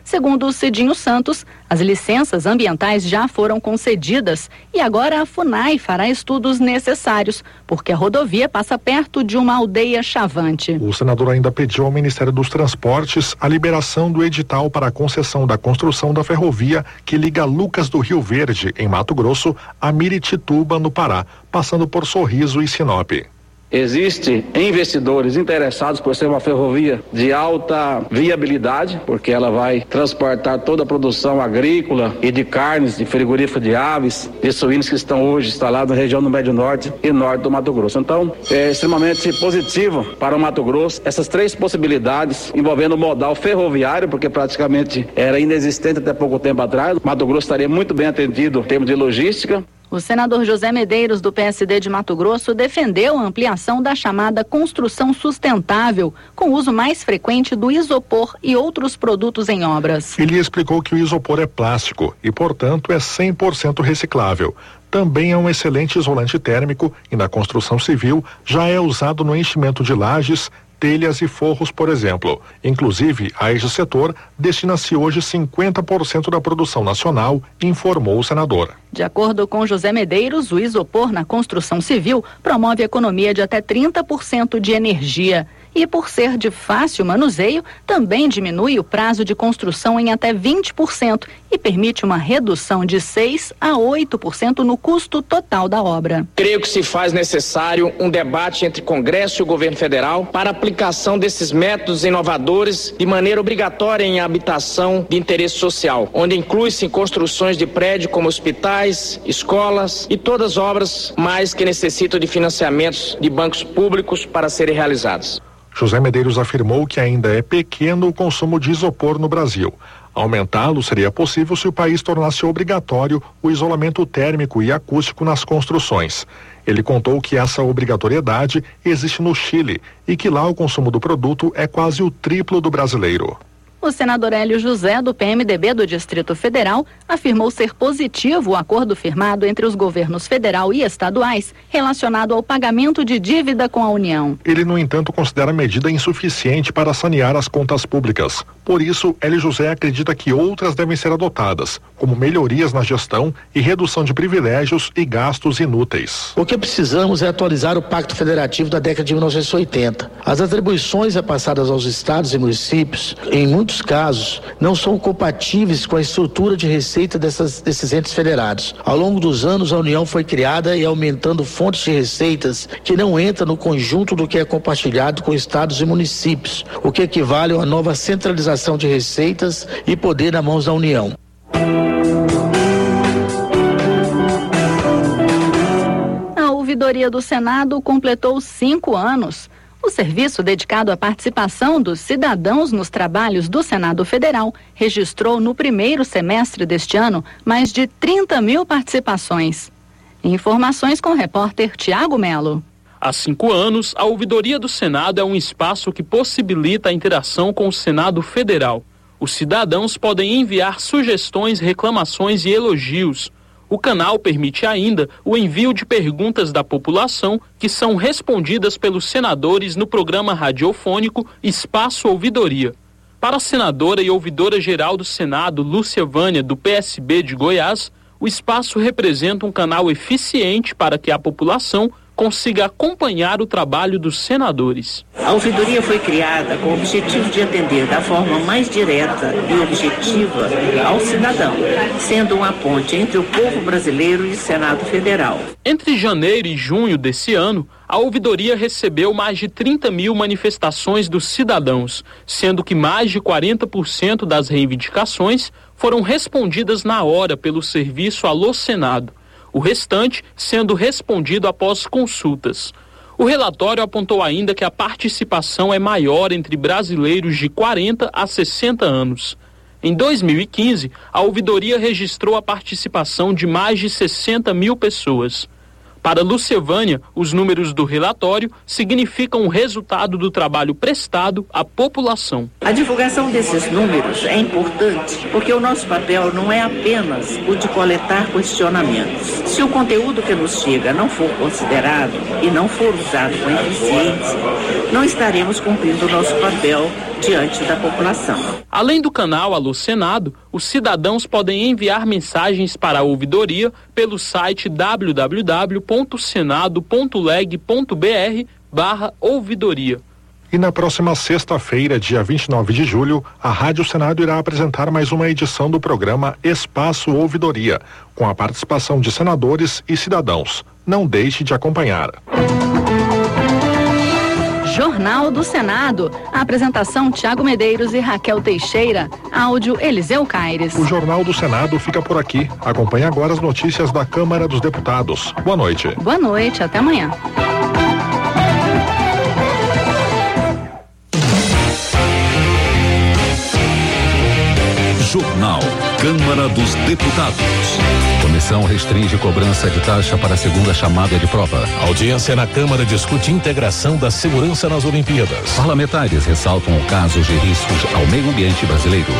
Segundo o Cidinho Santos, as licenças ambientais já foram concedidas e agora a FUNAI fará estudos necessários, porque a rodovia passa perto de uma aldeia chavante. O senador ainda pediu ao Ministério dos Transportes a liberação do edital para a concessão da construção da ferrovia que liga Lucas do Rio Verde, em Mato Grosso, a Miritituba, no Pará, passando por Sorriso e Sinop. Existem investidores interessados por ser uma ferrovia de alta viabilidade, porque ela vai transportar toda a produção agrícola e de carnes, de frigorífico de aves, de suínos que estão hoje instalados na região do Médio Norte e Norte do Mato Grosso. Então, é extremamente positivo para o Mato Grosso essas três possibilidades envolvendo o modal ferroviário, porque praticamente era inexistente até pouco tempo atrás. O Mato Grosso estaria muito bem atendido em termos de logística. O senador José Medeiros, do P S D de Mato Grosso, defendeu a ampliação da chamada construção sustentável, com o uso mais frequente do isopor e outros produtos em obras. Ele explicou que o isopor é plástico e, portanto, é cem por cento reciclável. Também é um excelente isolante térmico e, na construção civil, já é usado no enchimento de lajes, telhas e forros, por exemplo. Inclusive, a este setor destina-se hoje cinquenta por cento da produção nacional, informou o senador. De acordo com José Medeiros, o isopor na construção civil promove economia de até trinta por cento de energia. E por ser de fácil manuseio, também diminui o prazo de construção em até vinte por cento e permite uma redução de seis a oito por cento no custo total da obra. Creio que se faz necessário um debate entre Congresso e o governo federal para a aplicação desses métodos inovadores de maneira obrigatória em habitação de interesse social, onde inclui-se construções de prédio como hospitais, escolas e todas as obras mais que necessitam de financiamentos de bancos públicos para serem realizadas. José Medeiros afirmou que ainda é pequeno o consumo de isopor no Brasil. Aumentá-lo seria possível se o país tornasse obrigatório o isolamento térmico e acústico nas construções. Ele contou que essa obrigatoriedade existe no Chile e que lá o consumo do produto é quase o triplo do brasileiro. O senador Hélio José, do P M D B do Distrito Federal, afirmou ser positivo o acordo firmado entre os governos federal e estaduais relacionado ao pagamento de dívida com a União. Ele, no entanto, considera a medida insuficiente para sanear as contas públicas. Por isso, Hélio José acredita que outras devem ser adotadas, como melhorias na gestão e redução de privilégios e gastos inúteis. O que precisamos é atualizar o Pacto Federativo da década de mil novecentos e oitenta. As atribuições repassadas aos estados e municípios, em muitos casos, não são compatíveis com a estrutura de receita dessas, desses entes federados. Ao longo dos anos, a União foi criada e aumentando fontes de receitas que não entram no conjunto do que é compartilhado com estados e municípios, o que equivale a uma nova centralização de receitas e poder nas mãos da União. A ouvidoria do Senado completou cinco anos. O serviço dedicado à participação dos cidadãos nos trabalhos do Senado Federal registrou no primeiro semestre deste ano mais de trinta mil participações. Informações com o repórter Tiago Melo. Há cinco anos, a ouvidoria do Senado é um espaço que possibilita a interação com o Senado Federal. Os cidadãos podem enviar sugestões, reclamações e elogios. O canal permite ainda o envio de perguntas da população que são respondidas pelos senadores no programa radiofônico Espaço Ouvidoria. Para a senadora e ouvidora geral do Senado, Lúcia Vânia, do P S B de Goiás, o espaço representa um canal eficiente para que a população consiga acompanhar o trabalho dos senadores. A ouvidoria foi criada com o objetivo de atender da forma mais direta e objetiva ao cidadão, sendo uma ponte entre o povo brasileiro e o Senado Federal. Entre janeiro e junho desse ano, a ouvidoria recebeu mais de trinta mil manifestações dos cidadãos, sendo que mais de quarenta por cento das reivindicações foram respondidas na hora pelo serviço Alô Senado. O restante sendo respondido após consultas. O relatório apontou ainda que a participação é maior entre brasileiros de quarenta a sessenta anos. Em dois mil e quinze, a ouvidoria registrou a participação de mais de sessenta mil pessoas. Para Lucevânia, os números do relatório significam o resultado do trabalho prestado à população. A divulgação desses números é importante porque o nosso papel não é apenas o de coletar questionamentos. Se o conteúdo que nos chega não for considerado e não for usado com eficiência, não estaremos cumprindo o nosso papel diante da população. Além do canal Alô Senado, os cidadãos podem enviar mensagens para a ouvidoria pelo site w w w ponto senado ponto leg ponto b r barra ouvidoria. E na próxima sexta-feira, dia vinte e nove de julho, a Rádio Senado irá apresentar mais uma edição do programa Espaço Ouvidoria, com a participação de senadores e cidadãos. Não deixe de acompanhar. Jornal do Senado. A apresentação Tiago Medeiros e Raquel Teixeira. Áudio Eliseu Caires. O Jornal do Senado fica por aqui. Acompanhe agora as notícias da Câmara dos Deputados. Boa noite. Boa noite, até amanhã. Jornal Câmara dos Deputados. Comissão restringe cobrança de taxa para a segunda chamada de prova. A audiência na Câmara discute integração da segurança nas Olimpíadas. Parlamentares ressaltam casos de riscos ao meio ambiente brasileiro.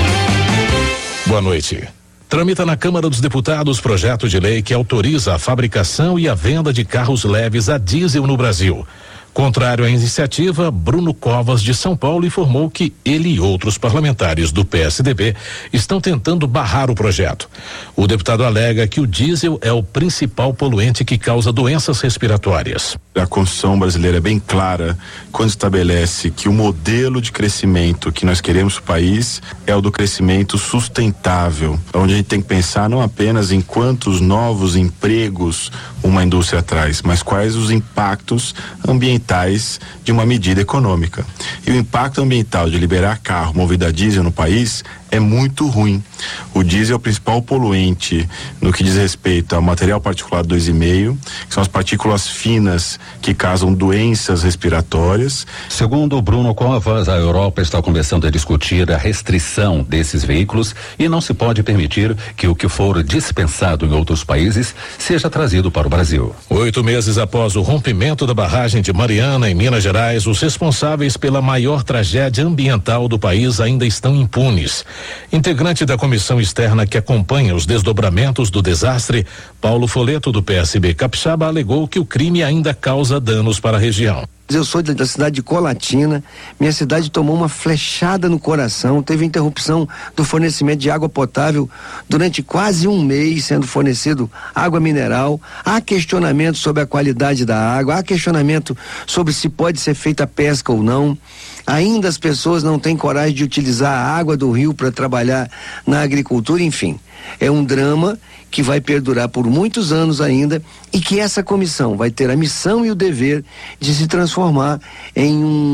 Boa noite. Tramita na Câmara dos Deputados projeto de lei que autoriza a fabricação e a venda de carros leves a diesel no Brasil. Contrário à iniciativa, Bruno Covas, de São Paulo, informou que ele e outros parlamentares do P S D B estão tentando barrar o projeto. O deputado alega que o diesel é o principal poluente que causa doenças respiratórias. A Constituição brasileira é bem clara quando estabelece que o modelo de crescimento que nós queremos no país é o do crescimento sustentável, onde a gente tem que pensar não apenas em quantos novos empregos uma indústria traz, mas quais os impactos ambientais de uma medida econômica. E o impacto ambiental de liberar carro movido a diesel no país é muito ruim. O diesel é o principal poluente no que diz respeito ao material particulado dois vírgula cinco, que são as partículas finas que causam doenças respiratórias. Segundo Bruno Covas, a Europa está começando a discutir a restrição desses veículos e não se pode permitir que o que for dispensado em outros países seja trazido para o Brasil. Oito meses após o rompimento da barragem de Mariana, em Minas Gerais, os responsáveis pela maior tragédia ambiental do país ainda estão impunes. Integrante da comissão externa que acompanha os desdobramentos do desastre, Paulo Foleto, do P S B Capixaba, alegou que o crime ainda causa danos para a região. Eu sou da cidade de Colatina, minha cidade tomou uma flechada no coração, teve interrupção do fornecimento de água potável durante quase um mês, sendo fornecido água mineral. Há questionamento sobre a qualidade da água, há questionamento sobre se pode ser feita pesca ou não. Ainda as pessoas não têm coragem de utilizar a água do rio para trabalhar na agricultura, enfim. É um drama que vai perdurar por muitos anos ainda e que essa comissão vai ter a missão e o dever de se transformar em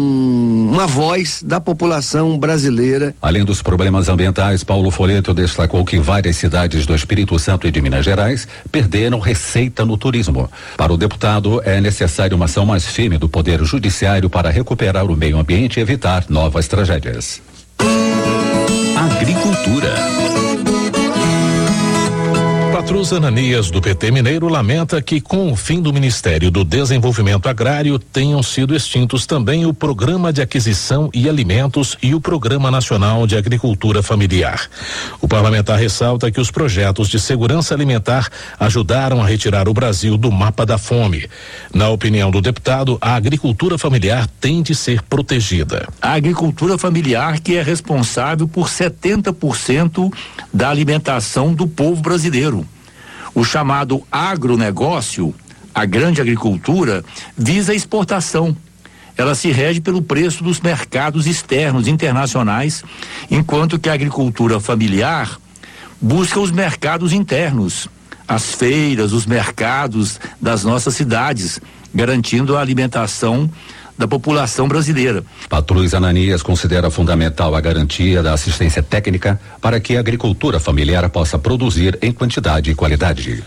um, uma voz da população brasileira. Além dos problemas ambientais, Paulo Foleto destacou que várias cidades do Espírito Santo e de Minas Gerais perderam receita no turismo. Para o deputado, é necessária uma ação mais firme do Poder Judiciário para recuperar o meio ambiente e evitar novas tragédias. Agricultura. Patrus Ananias, do P T Mineiro, lamenta que com o fim do Ministério do Desenvolvimento Agrário tenham sido extintos também o Programa de Aquisição e Alimentos e o Programa Nacional de Agricultura Familiar. O parlamentar ressalta que os projetos de segurança alimentar ajudaram a retirar o Brasil do mapa da fome. Na opinião do deputado, a agricultura familiar tem de ser protegida. A agricultura familiar que é responsável por setenta por cento da alimentação do povo brasileiro. O chamado agronegócio, a grande agricultura, visa a exportação. Ela se rege pelo preço dos mercados externos internacionais, enquanto que a agricultura familiar busca os mercados internos, as feiras, os mercados das nossas cidades, garantindo a alimentação da população brasileira. Patrus Ananias considera fundamental a garantia da assistência técnica para que a agricultura familiar possa produzir em quantidade e qualidade.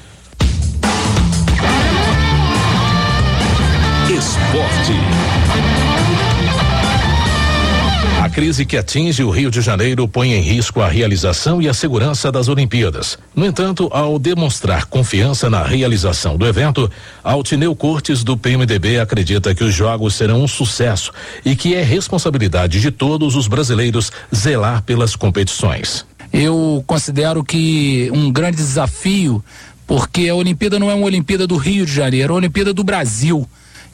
Esporte. A crise que atinge o Rio de Janeiro põe em risco a realização e a segurança das Olimpíadas. No entanto, ao demonstrar confiança na realização do evento, Altineu Cortes, do P M D B, acredita que os Jogos serão um sucesso e que é responsabilidade de todos os brasileiros zelar pelas competições. Eu considero que um grande desafio, porque a Olimpíada não é uma Olimpíada do Rio de Janeiro, é uma Olimpíada do Brasil.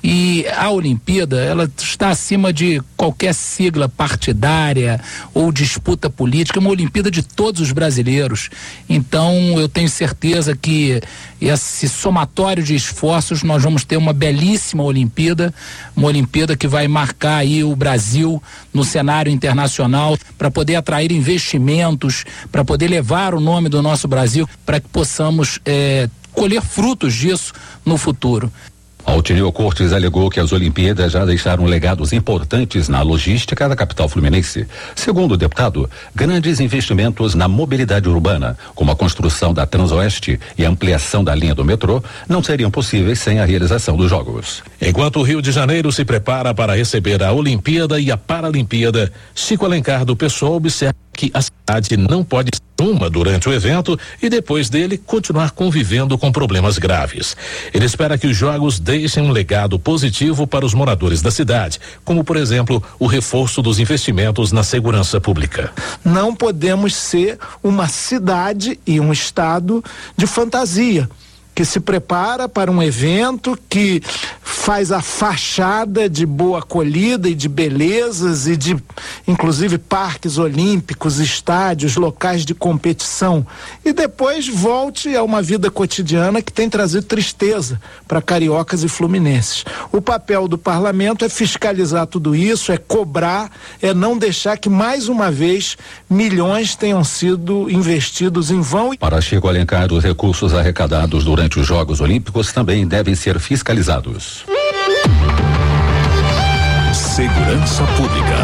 E a Olimpíada, ela está acima de qualquer sigla partidária ou disputa política, é uma Olimpíada de todos os brasileiros. Então, eu tenho certeza que esse somatório de esforços, nós vamos ter uma belíssima Olimpíada, uma Olimpíada que vai marcar aí o Brasil no cenário internacional, para poder atrair investimentos, para poder levar o nome do nosso Brasil, para que possamos é, colher frutos disso no futuro. Altineu Cortes alegou que as Olimpíadas já deixaram legados importantes na logística da capital fluminense. Segundo o deputado, grandes investimentos na mobilidade urbana, como a construção da Transoeste e a ampliação da linha do metrô, não seriam possíveis sem a realização dos Jogos. Enquanto o Rio de Janeiro se prepara para receber a Olimpíada e a Paralimpíada, Chico Alencar do PSOL observa que a cidade não pode ser uma durante o evento e depois dele continuar convivendo com problemas graves. Ele espera que os Jogos deixem um legado positivo para os moradores da cidade, como por exemplo o reforço dos investimentos na segurança pública. Não podemos ser uma cidade e um estado de fantasia, que se prepara para um evento, que faz a fachada de boa acolhida e de belezas e de, inclusive, parques olímpicos, estádios, locais de competição, e depois volte a uma vida cotidiana que tem trazido tristeza para cariocas e fluminenses. O papel do parlamento é fiscalizar tudo isso, é cobrar, é não deixar que mais uma vez milhões tenham sido investidos em vão. Para Chico Alencar, os recursos arrecadados durante Durante os Jogos Olímpicos também devem ser fiscalizados. Segurança Pública.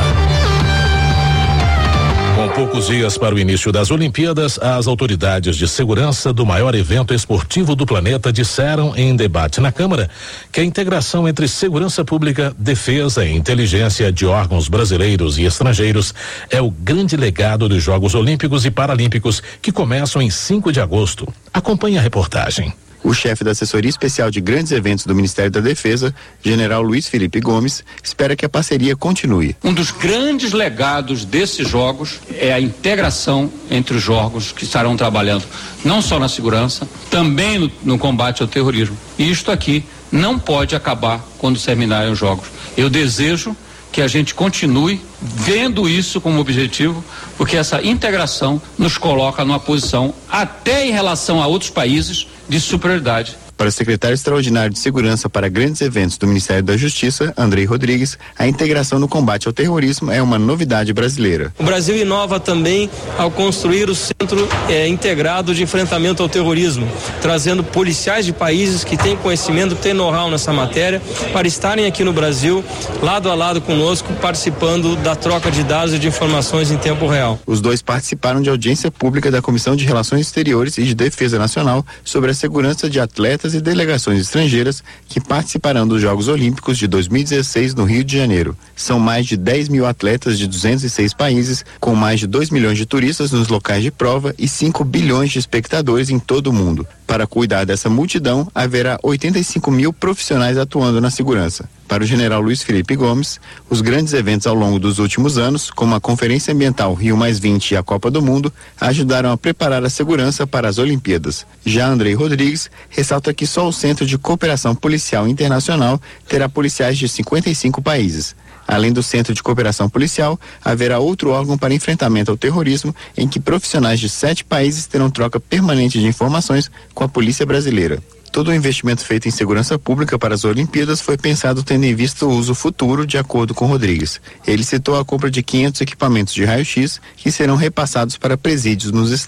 Com poucos dias para o início das Olimpíadas, as autoridades de segurança do maior evento esportivo do planeta disseram em debate na Câmara que a integração entre segurança pública, defesa e inteligência de órgãos brasileiros e estrangeiros é o grande legado dos Jogos Olímpicos e Paralímpicos, que começam em cinco de agosto. Acompanhe a reportagem. O chefe da Assessoria Especial de Grandes Eventos do Ministério da Defesa, General Luiz Felipe Gomes, espera que a parceria continue. Um dos grandes legados desses jogos é a integração entre os órgãos que estarão trabalhando não só na segurança, também no, no combate ao terrorismo. E isto aqui não pode acabar quando terminarem os jogos. Eu desejo que a gente continue vendo isso como objetivo, porque essa integração nos coloca numa posição, até em relação a outros países, de superioridade. Para o secretário extraordinário de Segurança para Grandes Eventos do Ministério da Justiça, Andrei Rodrigues, a integração no combate ao terrorismo é uma novidade brasileira. O Brasil inova também ao construir o Centro eh, Integrado de Enfrentamento ao Terrorismo, trazendo policiais de países que têm conhecimento, têm know-how nessa matéria, para estarem aqui no Brasil, lado a lado conosco, participando da troca de dados e de informações em tempo real. Os dois participaram de audiência pública da Comissão de Relações Exteriores e de Defesa Nacional sobre a segurança de atletas e delegações estrangeiras que participarão dos Jogos Olímpicos de dois mil e dezesseis no Rio de Janeiro. São mais de dez mil atletas de duzentos e seis países, com mais de dois milhões de turistas nos locais de prova e cinco bilhões de espectadores em todo o mundo. Para cuidar dessa multidão, haverá oitenta e cinco mil profissionais atuando na segurança. Para o general Luiz Felipe Gomes, os grandes eventos ao longo dos últimos anos, como a Conferência Ambiental Rio mais vinte e a Copa do Mundo, ajudaram a preparar a segurança para as Olimpíadas. Já Andrei Rodrigues ressalta que só o Centro de Cooperação Policial Internacional terá policiais de cinquenta e cinco países. Além do Centro de Cooperação Policial, haverá outro órgão para enfrentamento ao terrorismo, em que profissionais de sete países terão troca permanente de informações com a Polícia Brasileira. Todo o investimento feito em segurança pública para as Olimpíadas foi pensado tendo em vista o uso futuro, de acordo com Rodrigues. Ele citou a compra de quinhentos equipamentos de raio-x que serão repassados para presídios nos estados.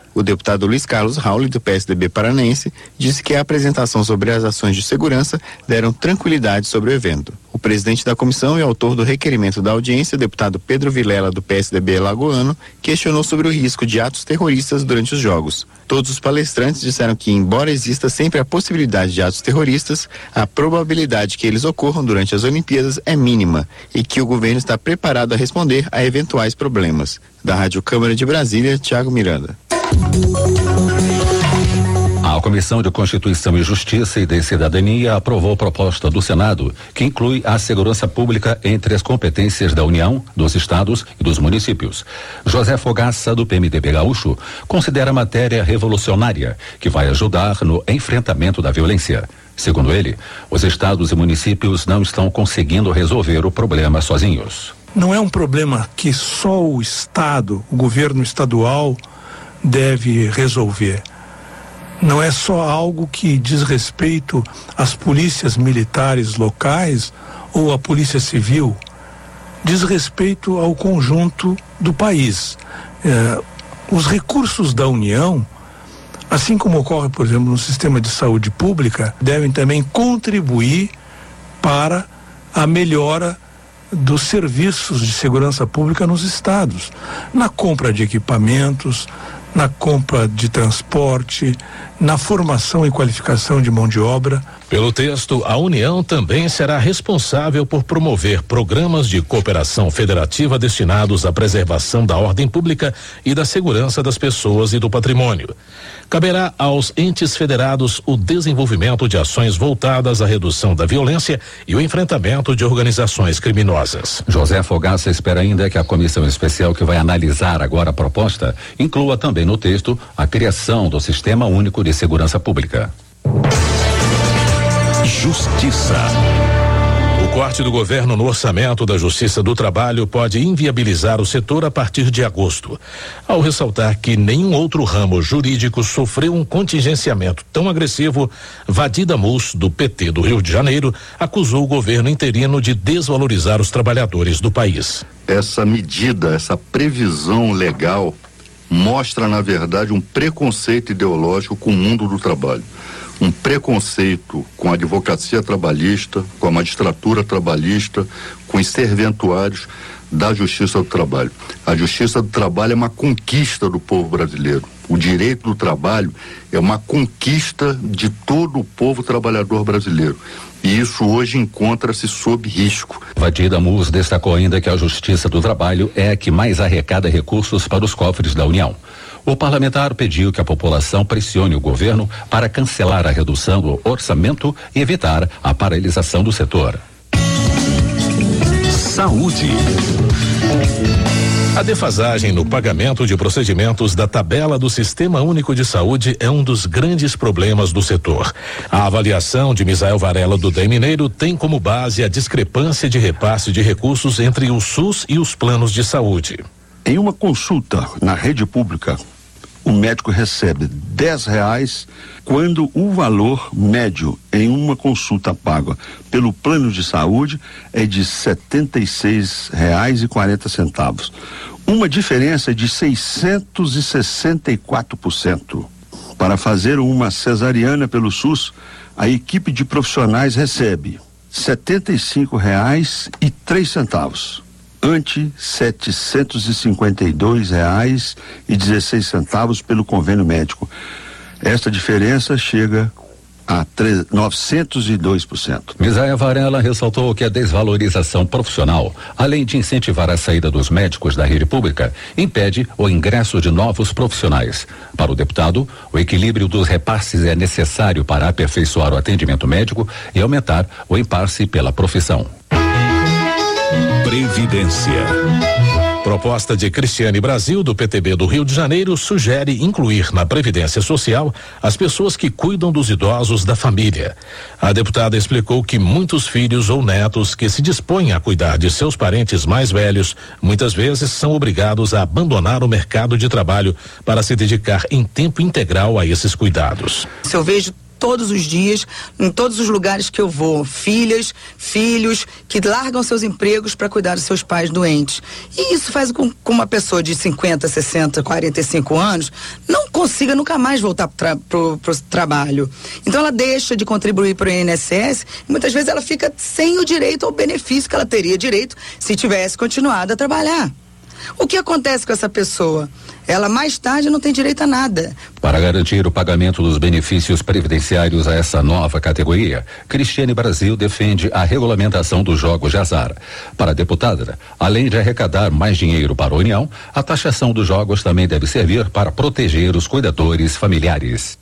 O deputado Luiz Carlos Rauli, do P S D B paranense, disse que a apresentação sobre as ações de segurança deram tranquilidade sobre o evento. O presidente da comissão e autor do requerimento da audiência, deputado Pedro Vilela, do P S D B alagoano, questionou sobre o risco de atos terroristas durante os jogos. Todos os palestrantes disseram que, embora exista sempre a possibilidade de atos terroristas, a probabilidade que eles ocorram durante as Olimpíadas é mínima e que o governo está preparado a responder a eventuais problemas. Da Rádio Câmara de Brasília, Tiago Miranda. A Comissão de Constituição e Justiça e de Cidadania aprovou proposta do Senado que inclui a segurança pública entre as competências da União, dos estados e dos municípios. José Fogaça, do P M D B gaúcho, considera a matéria revolucionária que vai ajudar no enfrentamento da violência. Segundo ele, os estados e municípios não estão conseguindo resolver o problema sozinhos. Não é um problema que só o Estado, o governo estadual, deve resolver. Não é só algo que diz respeito às polícias militares locais ou à polícia civil. Diz respeito ao conjunto do país. É, os recursos da União, assim como ocorre, por exemplo, no sistema de saúde pública, devem também contribuir para a melhora dos serviços de segurança pública nos estados, na compra de equipamentos, na compra de transporte, na formação e qualificação de mão de obra. Pelo texto, a União também será responsável por promover programas de cooperação federativa destinados à preservação da ordem pública e da segurança das pessoas e do patrimônio. Caberá aos entes federados o desenvolvimento de ações voltadas à redução da violência e o enfrentamento de organizações criminosas. José Fogaça espera ainda que a comissão especial que vai analisar agora a proposta inclua também no texto a criação do Sistema Único de Segurança Pública. Justiça. O corte do governo no orçamento da Justiça do Trabalho pode inviabilizar o setor a partir de agosto. Ao ressaltar que nenhum outro ramo jurídico sofreu um contingenciamento tão agressivo, Vadida Mus, do P T do Rio de Janeiro, acusou o governo interino de desvalorizar os trabalhadores do país. Essa medida, essa previsão legal, mostra, na verdade, um preconceito ideológico com o mundo do trabalho. Um preconceito com a advocacia trabalhista, com a magistratura trabalhista, com os serventuários da Justiça do Trabalho. A Justiça do Trabalho é uma conquista do povo brasileiro. O direito do trabalho é uma conquista de todo o povo trabalhador brasileiro. E isso hoje encontra-se sob risco. Vadida Mus destacou ainda que a Justiça do Trabalho é a que mais arrecada recursos para os cofres da União. O parlamentar pediu que a população pressione o governo para cancelar a redução do orçamento e evitar a paralisação do setor. Saúde. A defasagem no pagamento de procedimentos da tabela do Sistema Único de Saúde é um dos grandes problemas do setor. A avaliação de Misael Varela, do D E M Mineiro, tem como base a discrepância de repasse de recursos entre o SUS e os planos de saúde. Em uma consulta na rede pública, o médico recebe dez reais quando o valor médio em uma consulta paga pelo plano de saúde é de setenta e seis reais e quarenta centavos. Uma diferença de seiscentos e sessenta e quatro por cento. Para fazer uma cesariana pelo SUS, a equipe de profissionais recebe setenta e cinco reais e três centavos. Ante setecentos e cinquenta e dois reais e dezesseis centavos pelo convênio médico. Esta diferença chega a novecentos e dois por cento. Misael Varela ressaltou que a desvalorização profissional, além de incentivar a saída dos médicos da rede pública, impede o ingresso de novos profissionais. Para o deputado, o equilíbrio dos repasses é necessário para aperfeiçoar o atendimento médico e aumentar o impasse pela profissão. Previdência. Proposta de Cristiane Brasil, do P T B do Rio de Janeiro, sugere incluir na Previdência Social as pessoas que cuidam dos idosos da família. A deputada explicou que muitos filhos ou netos que se dispõem a cuidar de seus parentes mais velhos, muitas vezes são obrigados a abandonar o mercado de trabalho para se dedicar em tempo integral a esses cuidados. Se eu vejo todos os dias, em todos os lugares que eu vou. Filhas, filhos que largam seus empregos para cuidar dos seus pais doentes. E isso faz com que uma pessoa de cinquenta, sessenta, quarenta e cinco anos não consiga nunca mais voltar para o trabalho. Então ela deixa de contribuir para o I N S S e muitas vezes ela fica sem o direito ao benefício que ela teria direito se tivesse continuado a trabalhar. O que acontece com essa pessoa? Ela mais tarde não tem direito a nada. Para garantir o pagamento dos benefícios previdenciários a essa nova categoria, Cristiane Brasil defende a regulamentação dos jogos de azar. Para a deputada, além de arrecadar mais dinheiro para a União, a taxação dos jogos também deve servir para proteger os cuidadores familiares.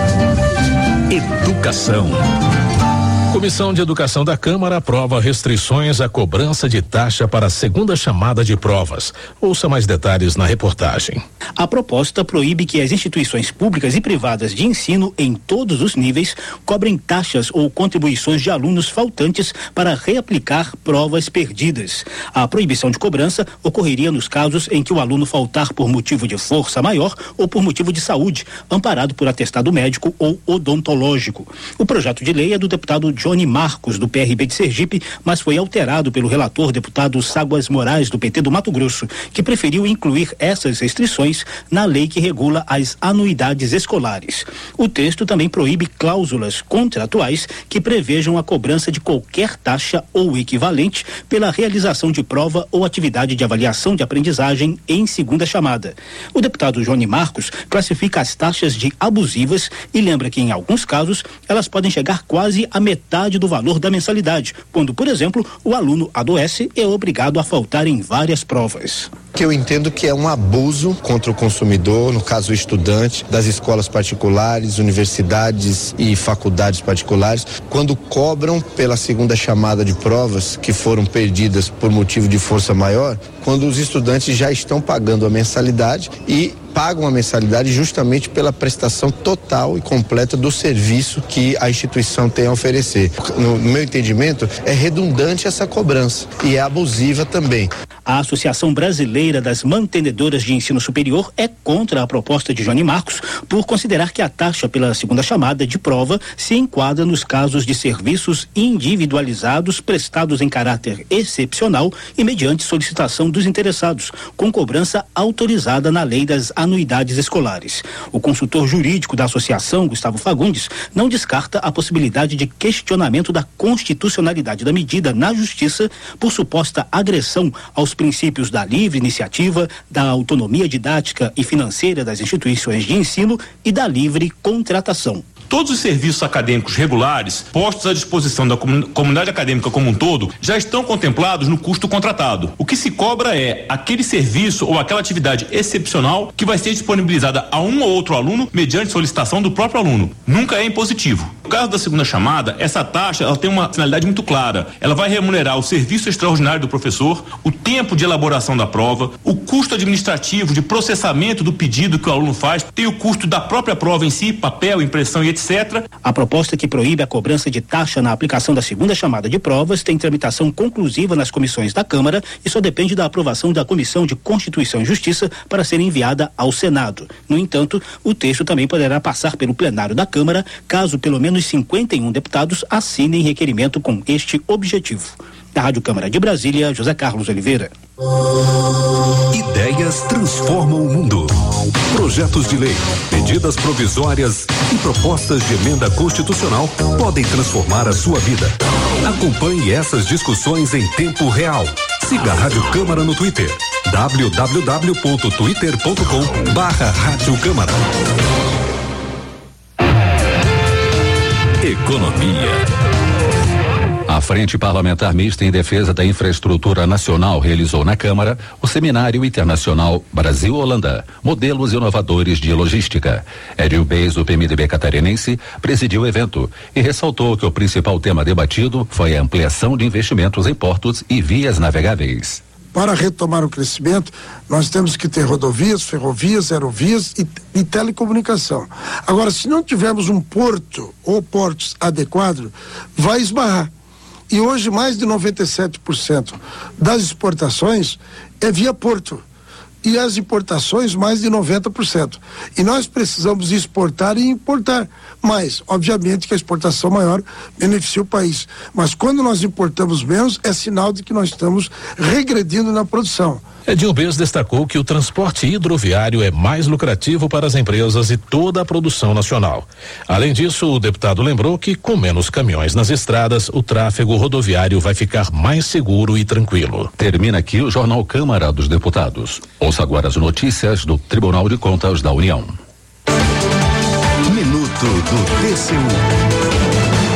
Educação. Comissão de Educação da Câmara aprova restrições à cobrança de taxa para a segunda chamada de provas. Ouça mais detalhes na reportagem. A proposta proíbe que as instituições públicas e privadas de ensino em todos os níveis cobrem taxas ou contribuições de alunos faltantes para reaplicar provas perdidas. A proibição de cobrança ocorreria nos casos em que o aluno faltar por motivo de força maior ou por motivo de saúde, amparado por atestado médico ou odontológico. O projeto de lei é do deputado Johnny Marcos, do P R B de Sergipe, mas foi alterado pelo relator deputado Ságuas Moraes, do P T do Mato Grosso, que preferiu incluir essas restrições na lei que regula as anuidades escolares. O texto também proíbe cláusulas contratuais que prevejam a cobrança de qualquer taxa ou equivalente pela realização de prova ou atividade de avaliação de aprendizagem em segunda chamada. O deputado Johnny Marcos classifica as taxas de abusivas e lembra que, em alguns casos, elas podem chegar quase a metade do valor da mensalidade, quando, por exemplo, o aluno adoece e é obrigado a faltar em várias provas. Que eu entendo que é um abuso contra o consumidor, no caso o estudante, das escolas particulares, universidades e faculdades particulares, quando cobram pela segunda chamada de provas que foram perdidas por motivo de força maior, quando os estudantes já estão pagando a mensalidade e pagam a mensalidade justamente pela prestação total e completa do serviço que a instituição tem a oferecer. No, no meu entendimento, é redundante essa cobrança e é abusiva também. A Associação Brasileira das Mantenedoras de Ensino Superior é contra a proposta de Johnny Marcos por considerar que a taxa pela segunda chamada de prova se enquadra nos casos de serviços individualizados prestados em caráter excepcional e mediante solicitação dos interessados, com cobrança autorizada na lei das anuidades escolares. O consultor jurídico da associação, Gustavo Fagundes, não descarta a possibilidade de questionamento da constitucionalidade da medida na justiça por suposta agressão aos princípios da livre iniciativa, da autonomia didática e financeira das instituições de ensino e da livre contratação. Todos os serviços acadêmicos regulares postos à disposição da comunidade acadêmica como um todo já estão contemplados no custo contratado. O que se cobra é aquele serviço ou aquela atividade excepcional que vai ser disponibilizada a um ou outro aluno mediante solicitação do próprio aluno. Nunca é impositivo. No caso da segunda chamada, essa taxa ela tem uma finalidade muito clara. Ela vai remunerar o serviço extraordinário do professor, o tempo de elaboração da prova, o custo administrativo de processamento do pedido que o aluno faz, tem o custo da própria prova em si, papel, impressão e etcétera. A proposta que proíbe a cobrança de taxa na aplicação da segunda chamada de provas tem tramitação conclusiva nas comissões da Câmara e só depende da aprovação da Comissão de Constituição e Justiça para ser enviada ao Senado. No entanto, o texto também poderá passar pelo plenário da Câmara, caso pelo menos cinquenta e um deputados assinem requerimento com este objetivo. Da Rádio Câmara de Brasília, José Carlos Oliveira. Ideias transformam o mundo. Projetos de lei, medidas provisórias e propostas de emenda constitucional podem transformar a sua vida. Acompanhe essas discussões em tempo real. Siga a Rádio Câmara no Twitter. w w w ponto twitter ponto com barra Rádio Câmara. Economia. A Frente Parlamentar Mista em Defesa da Infraestrutura Nacional realizou na Câmara o Seminário Internacional Brasil-Holanda, Modelos Inovadores de Logística. Hélio Beis, do P M D B catarinense, presidiu o evento e ressaltou que o principal tema debatido foi a ampliação de investimentos em portos e vias navegáveis. Para retomar o crescimento, nós temos que ter rodovias, ferrovias, aerovias e, e telecomunicação. Agora, se não tivermos um porto ou portos adequados, vai esbarrar. E hoje mais de noventa e sete por cento das exportações é via porto. e as importações mais de noventa por cento. E nós precisamos exportar e importar mais. Obviamente que a exportação maior beneficia o país. Mas quando nós importamos menos, é sinal de que nós estamos regredindo na produção. Edinho Bez destacou que o transporte hidroviário é mais lucrativo para as empresas e toda a produção nacional. Além disso, o deputado lembrou que com menos caminhões nas estradas, o tráfego rodoviário vai ficar mais seguro e tranquilo. Termina aqui o Jornal Câmara dos Deputados. Ouça agora as notícias do Tribunal de Contas da União. Minuto do T C U.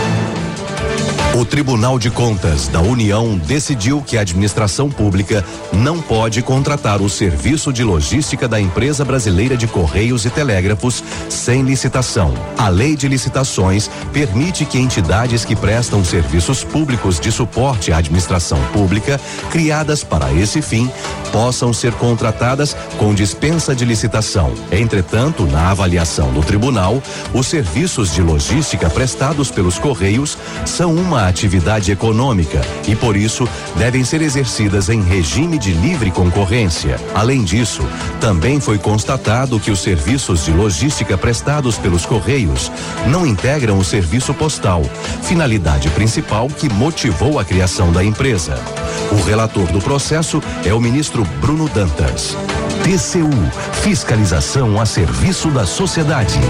O Tribunal de Contas da União decidiu que a administração pública não pode contratar o serviço de logística da Empresa Brasileira de Correios e Telégrafos sem licitação. A Lei de Licitações permite que entidades que prestam serviços públicos de suporte à administração pública, criadas para esse fim, possam ser contratadas com dispensa de licitação. Entretanto, na avaliação do tribunal, os serviços de logística prestados pelos Correios são uma atividade econômica e, por isso, devem ser exercidas em regime de livre concorrência. Além disso, também foi constatado que os serviços de logística prestados pelos Correios não integram o serviço postal, finalidade principal que motivou a criação da empresa. O relator do processo é o ministro Bruno Dantas. T C U, fiscalização a serviço da sociedade.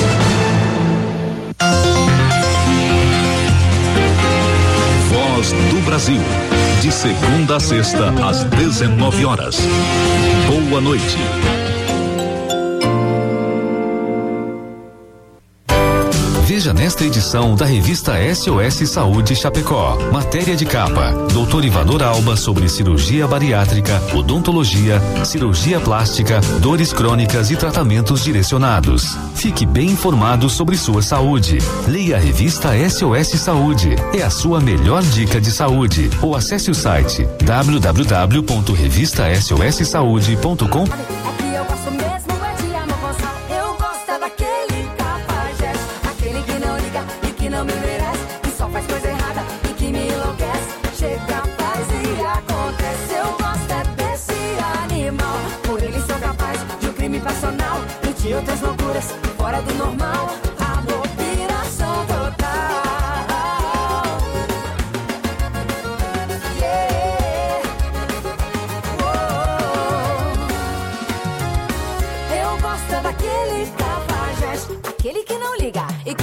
Do Brasil, de segunda a sexta às dezenove horas. Boa noite. Veja nesta edição da revista S O S Saúde Chapecó. Matéria de capa: doutor Ivanor Alba sobre cirurgia bariátrica, odontologia, cirurgia plástica, dores crônicas e tratamentos direcionados. Fique bem informado sobre sua saúde. Leia a revista S O S Saúde. É a sua melhor dica de saúde. Ou acesse o site w w w ponto revista s o s saúde ponto com. Outras loucuras fora do normal, a operação total. Yeah. Oh. Eu gosto daquele cafajeste, aquele que não liga e